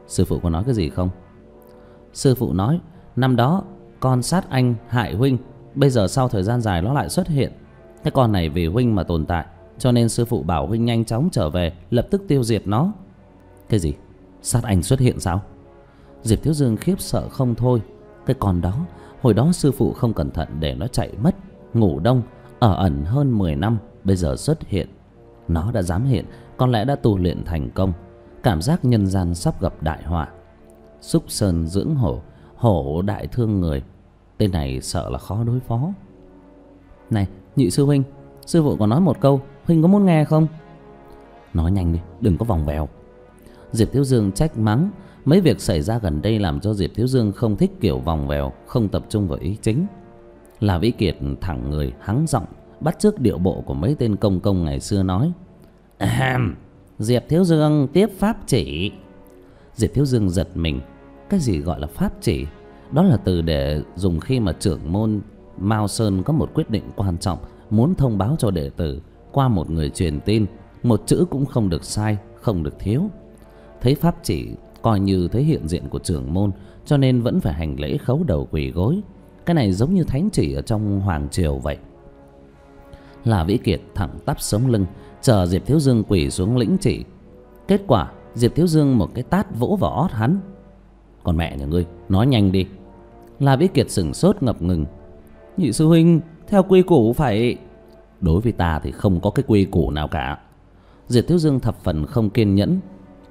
Sư phụ có nói cái gì không? Sư phụ nói năm đó con sát anh hại huynh, bây giờ sau thời gian dài nó lại xuất hiện. Cái con này vì huynh mà tồn tại, cho nên sư phụ bảo huynh nhanh chóng trở về, lập tức tiêu diệt nó. Cái gì? Sát anh xuất hiện sao? Diệp Thiếu Dương khiếp sợ không thôi. Cái con đó, hồi đó sư phụ không cẩn thận để nó chạy mất, ngủ đông, ở ẩn hơn mười năm, bây giờ xuất hiện. Nó đã dám hiện, có lẽ đã tu luyện thành công. Cảm giác nhân gian sắp gặp đại họa. Xúc sơn dưỡng hổ, hổ đại thương người. Tên này sợ là khó đối phó. Này nhị sư huynh, sư phụ còn nói một câu, huynh có muốn nghe không? Nói nhanh đi, đừng có vòng vèo. Diệp Thiếu Dương trách mắng. Mấy việc xảy ra gần đây làm cho Diệp Thiếu Dương không thích kiểu vòng vèo, không tập trung vào ý chính. Là Vĩ Kiệt thẳng người hắng giọng, bắt chước điệu bộ của mấy tên công công ngày xưa nói: Ahem, Diệp Thiếu Dương tiếp pháp chỉ. Diệp Thiếu Dương giật mình. Cái gì gọi là pháp chỉ? Đó là từ để dùng khi mà trưởng môn Mao Sơn có một quyết định quan trọng, muốn thông báo cho đệ tử qua một người truyền tin, một chữ cũng không được sai, không được thiếu. Thấy pháp chỉ coi như thấy hiện diện của trưởng môn, cho nên vẫn phải hành lễ khấu đầu quỳ gối. Cái này giống như thánh chỉ ở trong hoàng triều vậy. Là Vĩ Kiệt thẳng tắp sống lưng, chờ Diệp Thiếu Dương quỳ xuống lĩnh chỉ. Kết quả Diệp Thiếu Dương một cái tát vỗ vào ót hắn. Còn mẹ nhà ngươi, nói nhanh đi. Là Vĩ Kiệt sửng sốt ngập ngừng. Nhị sư huynh, theo quy củ phải... Đối với ta thì không có cái quy củ nào cả. Diệp Thiếu Dương thập phần không kiên nhẫn.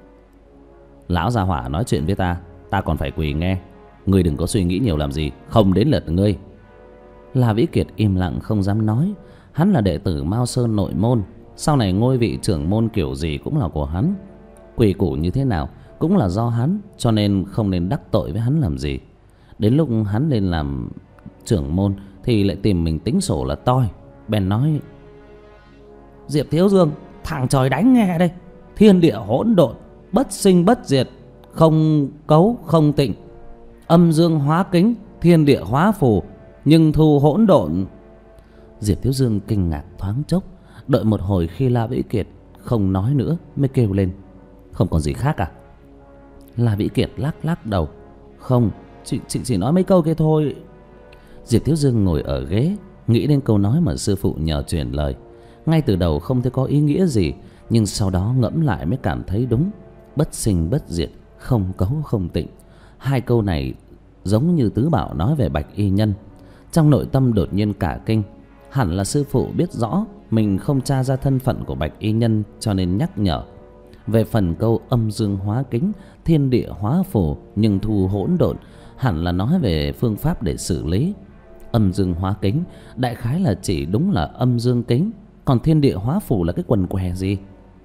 Lão gia hỏa nói chuyện với ta, ta còn phải quỳ nghe. Ngươi đừng có suy nghĩ nhiều làm gì, không đến lượt ngươi. Là Vĩ Kiệt im lặng không dám nói. Hắn là đệ tử Mao Sơn nội môn, sau này ngôi vị trưởng môn kiểu gì cũng là của hắn. Quy củ như thế nào cũng là do hắn, cho nên không nên đắc tội với hắn làm gì. Đến lúc hắn lên làm trưởng môn thì lại tìm mình tính sổ là toi. Bèn nói: Diệp Thiếu Dương, thằng trời đánh nghe đây. Thiên địa hỗn độn, bất sinh bất diệt, không cấu không tịnh. Âm dương hóa kính, thiên địa hóa phù, nhưng thu hỗn độn. Diệp Thiếu Dương kinh ngạc thoáng chốc, đợi một hồi khi La Vĩ Kiệt không nói nữa mới kêu lên: Không còn gì khác à? La Vĩ Kiệt lắc lắc đầu: Không, chị, chị chỉ nói mấy câu kia thôi. Diệp Thiếu Dương ngồi ở ghế, nghĩ đến câu nói mà sư phụ nhờ truyền lời. Ngay từ đầu không thấy có ý nghĩa gì, nhưng sau đó ngẫm lại mới cảm thấy đúng. Bất sinh bất diệt, không cấu không tịnh. Hai câu này giống như Tứ Bảo nói về Bạch Y Nhân. Trong nội tâm đột nhiên cả kinh. Hẳn là sư phụ biết rõ mình không tra ra thân phận của Bạch Y Nhân, cho nên nhắc nhở. Về phần câu âm dương hóa kính, thiên địa hóa phù, nhưng thu hỗn độn, hẳn là nói về phương pháp để xử lý. Âm dương hóa kính đại khái là chỉ đúng là âm dương kính, còn thiên địa hóa phù là cái quần què gì?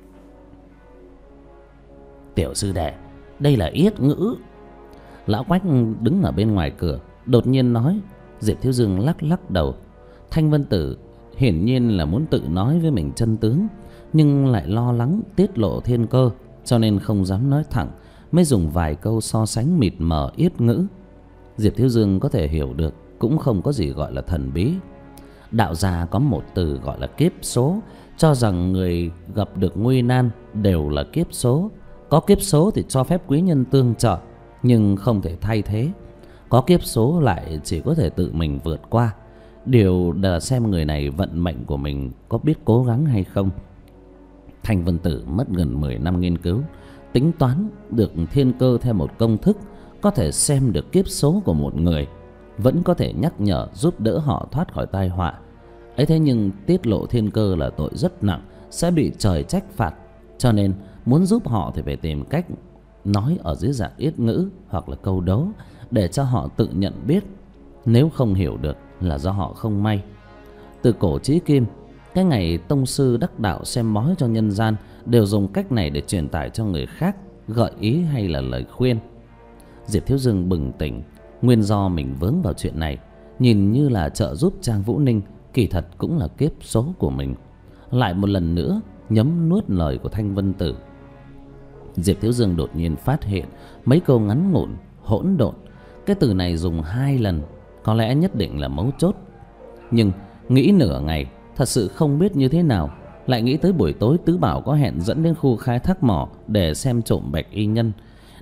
Tiểu sư đệ, đây là yết ngữ. Lão Quách đứng ở bên ngoài cửa đột nhiên nói. Diệp Thiếu Dương lắc lắc đầu. Thanh Vân Tử hiển nhiên là muốn tự nói với mình chân tướng, nhưng lại lo lắng tiết lộ thiên cơ, cho nên không dám nói thẳng, mới dùng vài câu so sánh mịt mờ yết ngữ. Diệp Thiếu Dương có thể hiểu được, cũng không có gì gọi là thần bí. Đạo gia có một từ gọi là kiếp số, cho rằng người gặp được nguy nan đều là kiếp số. Có kiếp số thì cho phép quý nhân tương trợ, nhưng không thể thay thế. Có kiếp số lại chỉ có thể tự mình vượt qua. Điều là xem người này vận mệnh của mình có biết cố gắng hay không. Thanh Vân Tử mất gần mười năm nghiên cứu, tính toán được thiên cơ theo một công thức, có thể xem được kiếp số của một người, vẫn có thể nhắc nhở giúp đỡ họ thoát khỏi tai họa. Ấy thế nhưng tiết lộ thiên cơ là tội rất nặng, sẽ bị trời trách phạt, cho nên muốn giúp họ thì phải tìm cách nói ở dưới dạng yết ngữ hoặc là câu đố, để cho họ tự nhận biết. Nếu không hiểu được là do họ không may. Từ cổ chí kim, cái ngày tông sư đắc đạo xem bói cho nhân gian đều dùng cách này để truyền tải cho người khác, gợi ý hay là lời khuyên. Diệp Thiếu Dương bừng tỉnh, nguyên do mình vướng vào chuyện này nhìn như là trợ giúp Trang Vũ Ninh, kỳ thật cũng là kiếp số của mình. Lại một lần nữa nhấm nuốt lời của Thanh Vân Tử. Diệp Thiếu Dương đột nhiên phát hiện mấy câu ngắn ngủn hỗn độn, cái từ này dùng hai lần, có lẽ nhất định là mấu chốt. Nhưng nghĩ nửa ngày thật sự không biết như thế nào, lại nghĩ tới buổi tối Tứ Bảo có hẹn dẫn đến khu khai thác mỏ để xem trộm Bạch Y Nhân.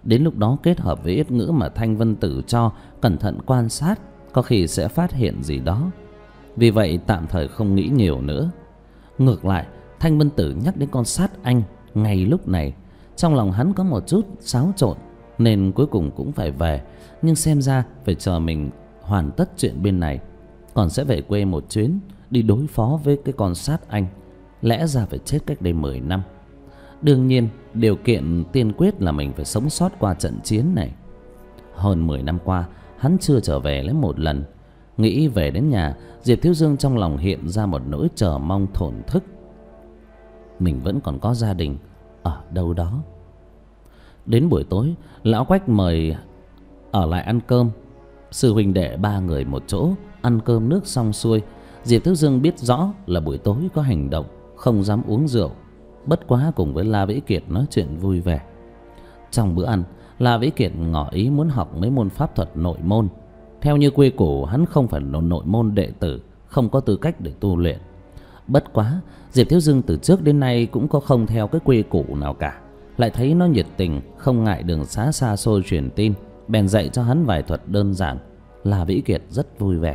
Đến lúc đó kết hợp với yết ngữ mà Thanh Vân Tử cho, cẩn thận quan sát, có khi sẽ phát hiện gì đó. Vì vậy tạm thời không nghĩ nhiều nữa. Ngược lại, Thanh Vân Tử nhắc đến con sát anh ngay lúc này, trong lòng hắn có một chút xáo trộn, nên cuối cùng cũng phải về. Nhưng xem ra phải chờ mình hoàn tất chuyện bên này, còn sẽ về quê một chuyến đi đối phó với cái con sát anh. Lẽ ra phải chết cách đây mười năm. Đương nhiên điều kiện tiên quyết là mình phải sống sót qua trận chiến này. Hơn mười năm qua hắn chưa trở về lấy một lần. Nghĩ về đến nhà, Diệp Thiếu Dương trong lòng hiện ra một nỗi chờ mong thổn thức. Mình vẫn còn có gia đình ở đâu đó. Đến buổi tối, lão Quách mời ở lại ăn cơm. Sư huynh đệ ba người một chỗ ăn cơm nước xong xuôi, Diệp Thiếu Dương biết rõ là buổi tối có hành động, không dám uống rượu, bất quá cùng với La Vĩ Kiệt nói chuyện vui vẻ. Trong bữa ăn, La Vĩ Kiệt ngỏ ý muốn học mấy môn pháp thuật nội môn. Theo như quy củ, hắn không phải nội môn đệ tử, không có tư cách để tu luyện. Bất quá Diệp Thiếu Dương từ trước đến nay cũng có không theo cái quy củ nào cả, lại thấy nó nhiệt tình, không ngại đường xá xa xôi truyền tin, bèn dạy cho hắn vài thuật đơn giản. La Vĩ Kiệt rất vui vẻ.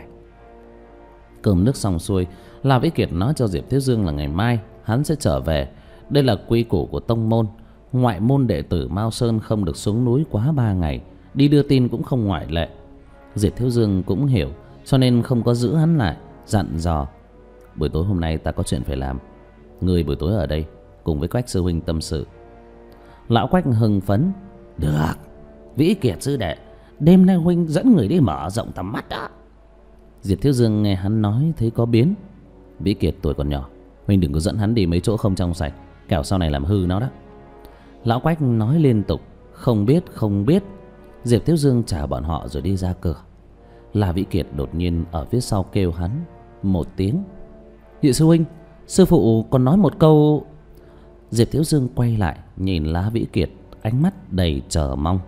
Cơm nước xong xuôi, La Vĩ Kiệt nói cho Diệp Thiếu Dương là ngày mai hắn sẽ trở về. Đây là quy củ của tông môn, ngoại môn đệ tử Mao Sơn không được xuống núi quá ba ngày, đi đưa tin cũng không ngoại lệ. Diệp Thiếu Dương cũng hiểu, cho nên không có giữ hắn lại, dặn dò: buổi tối hôm nay ta có chuyện phải làm, người buổi tối ở đây cùng với Quách sư huynh tâm sự. Lão Quách hưng phấn: được, Vĩ Kiệt sư đệ, đêm nay huynh dẫn người đi mở rộng tầm mắt đó. Diệp Thiếu Dương nghe hắn nói thấy có biến. Vĩ Kiệt tuổi còn nhỏ, huynh đừng có dẫn hắn đi mấy chỗ không trong sạch, kẻo sau này làm hư nó đó. Lão Quách nói liên tục: không biết, không biết. Diệp Thiếu Dương chào bọn họ rồi đi ra cửa. La Vĩ Kiệt đột nhiên ở phía sau kêu hắn một tiếng: Nhị sư huynh, sư phụ còn nói một câu. Diệp Thiếu Dương quay lại nhìn La Vĩ Kiệt, ánh mắt đầy chờ mong.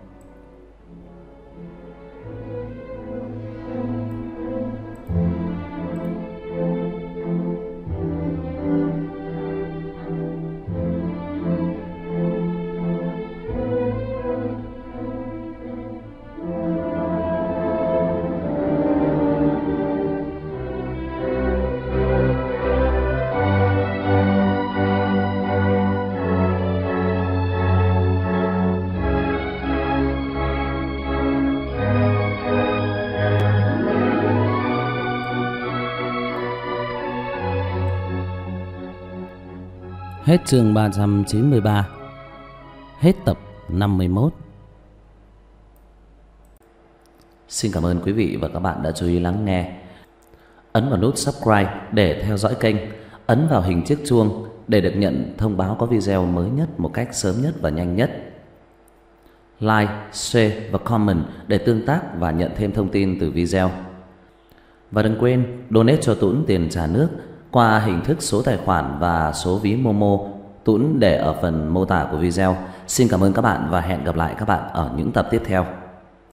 Hết chương ba trăm chín mươi ba. Hết tập năm mươi mốt. Xin cảm ơn quý vị và các bạn đã chú ý lắng nghe. Ấn vào nút subscribe để theo dõi kênh. Ấn vào hình chiếc chuông để được nhận thông báo có video mới nhất một cách sớm nhất và nhanh nhất. Like, share và comment để tương tác và nhận thêm thông tin từ video. Và đừng quên donate cho Tuấn tiền trà nước qua hình thức số tài khoản và số ví Momo, Tuấn để ở phần mô tả của video. Xin cảm ơn các bạn và hẹn gặp lại các bạn ở những tập tiếp theo.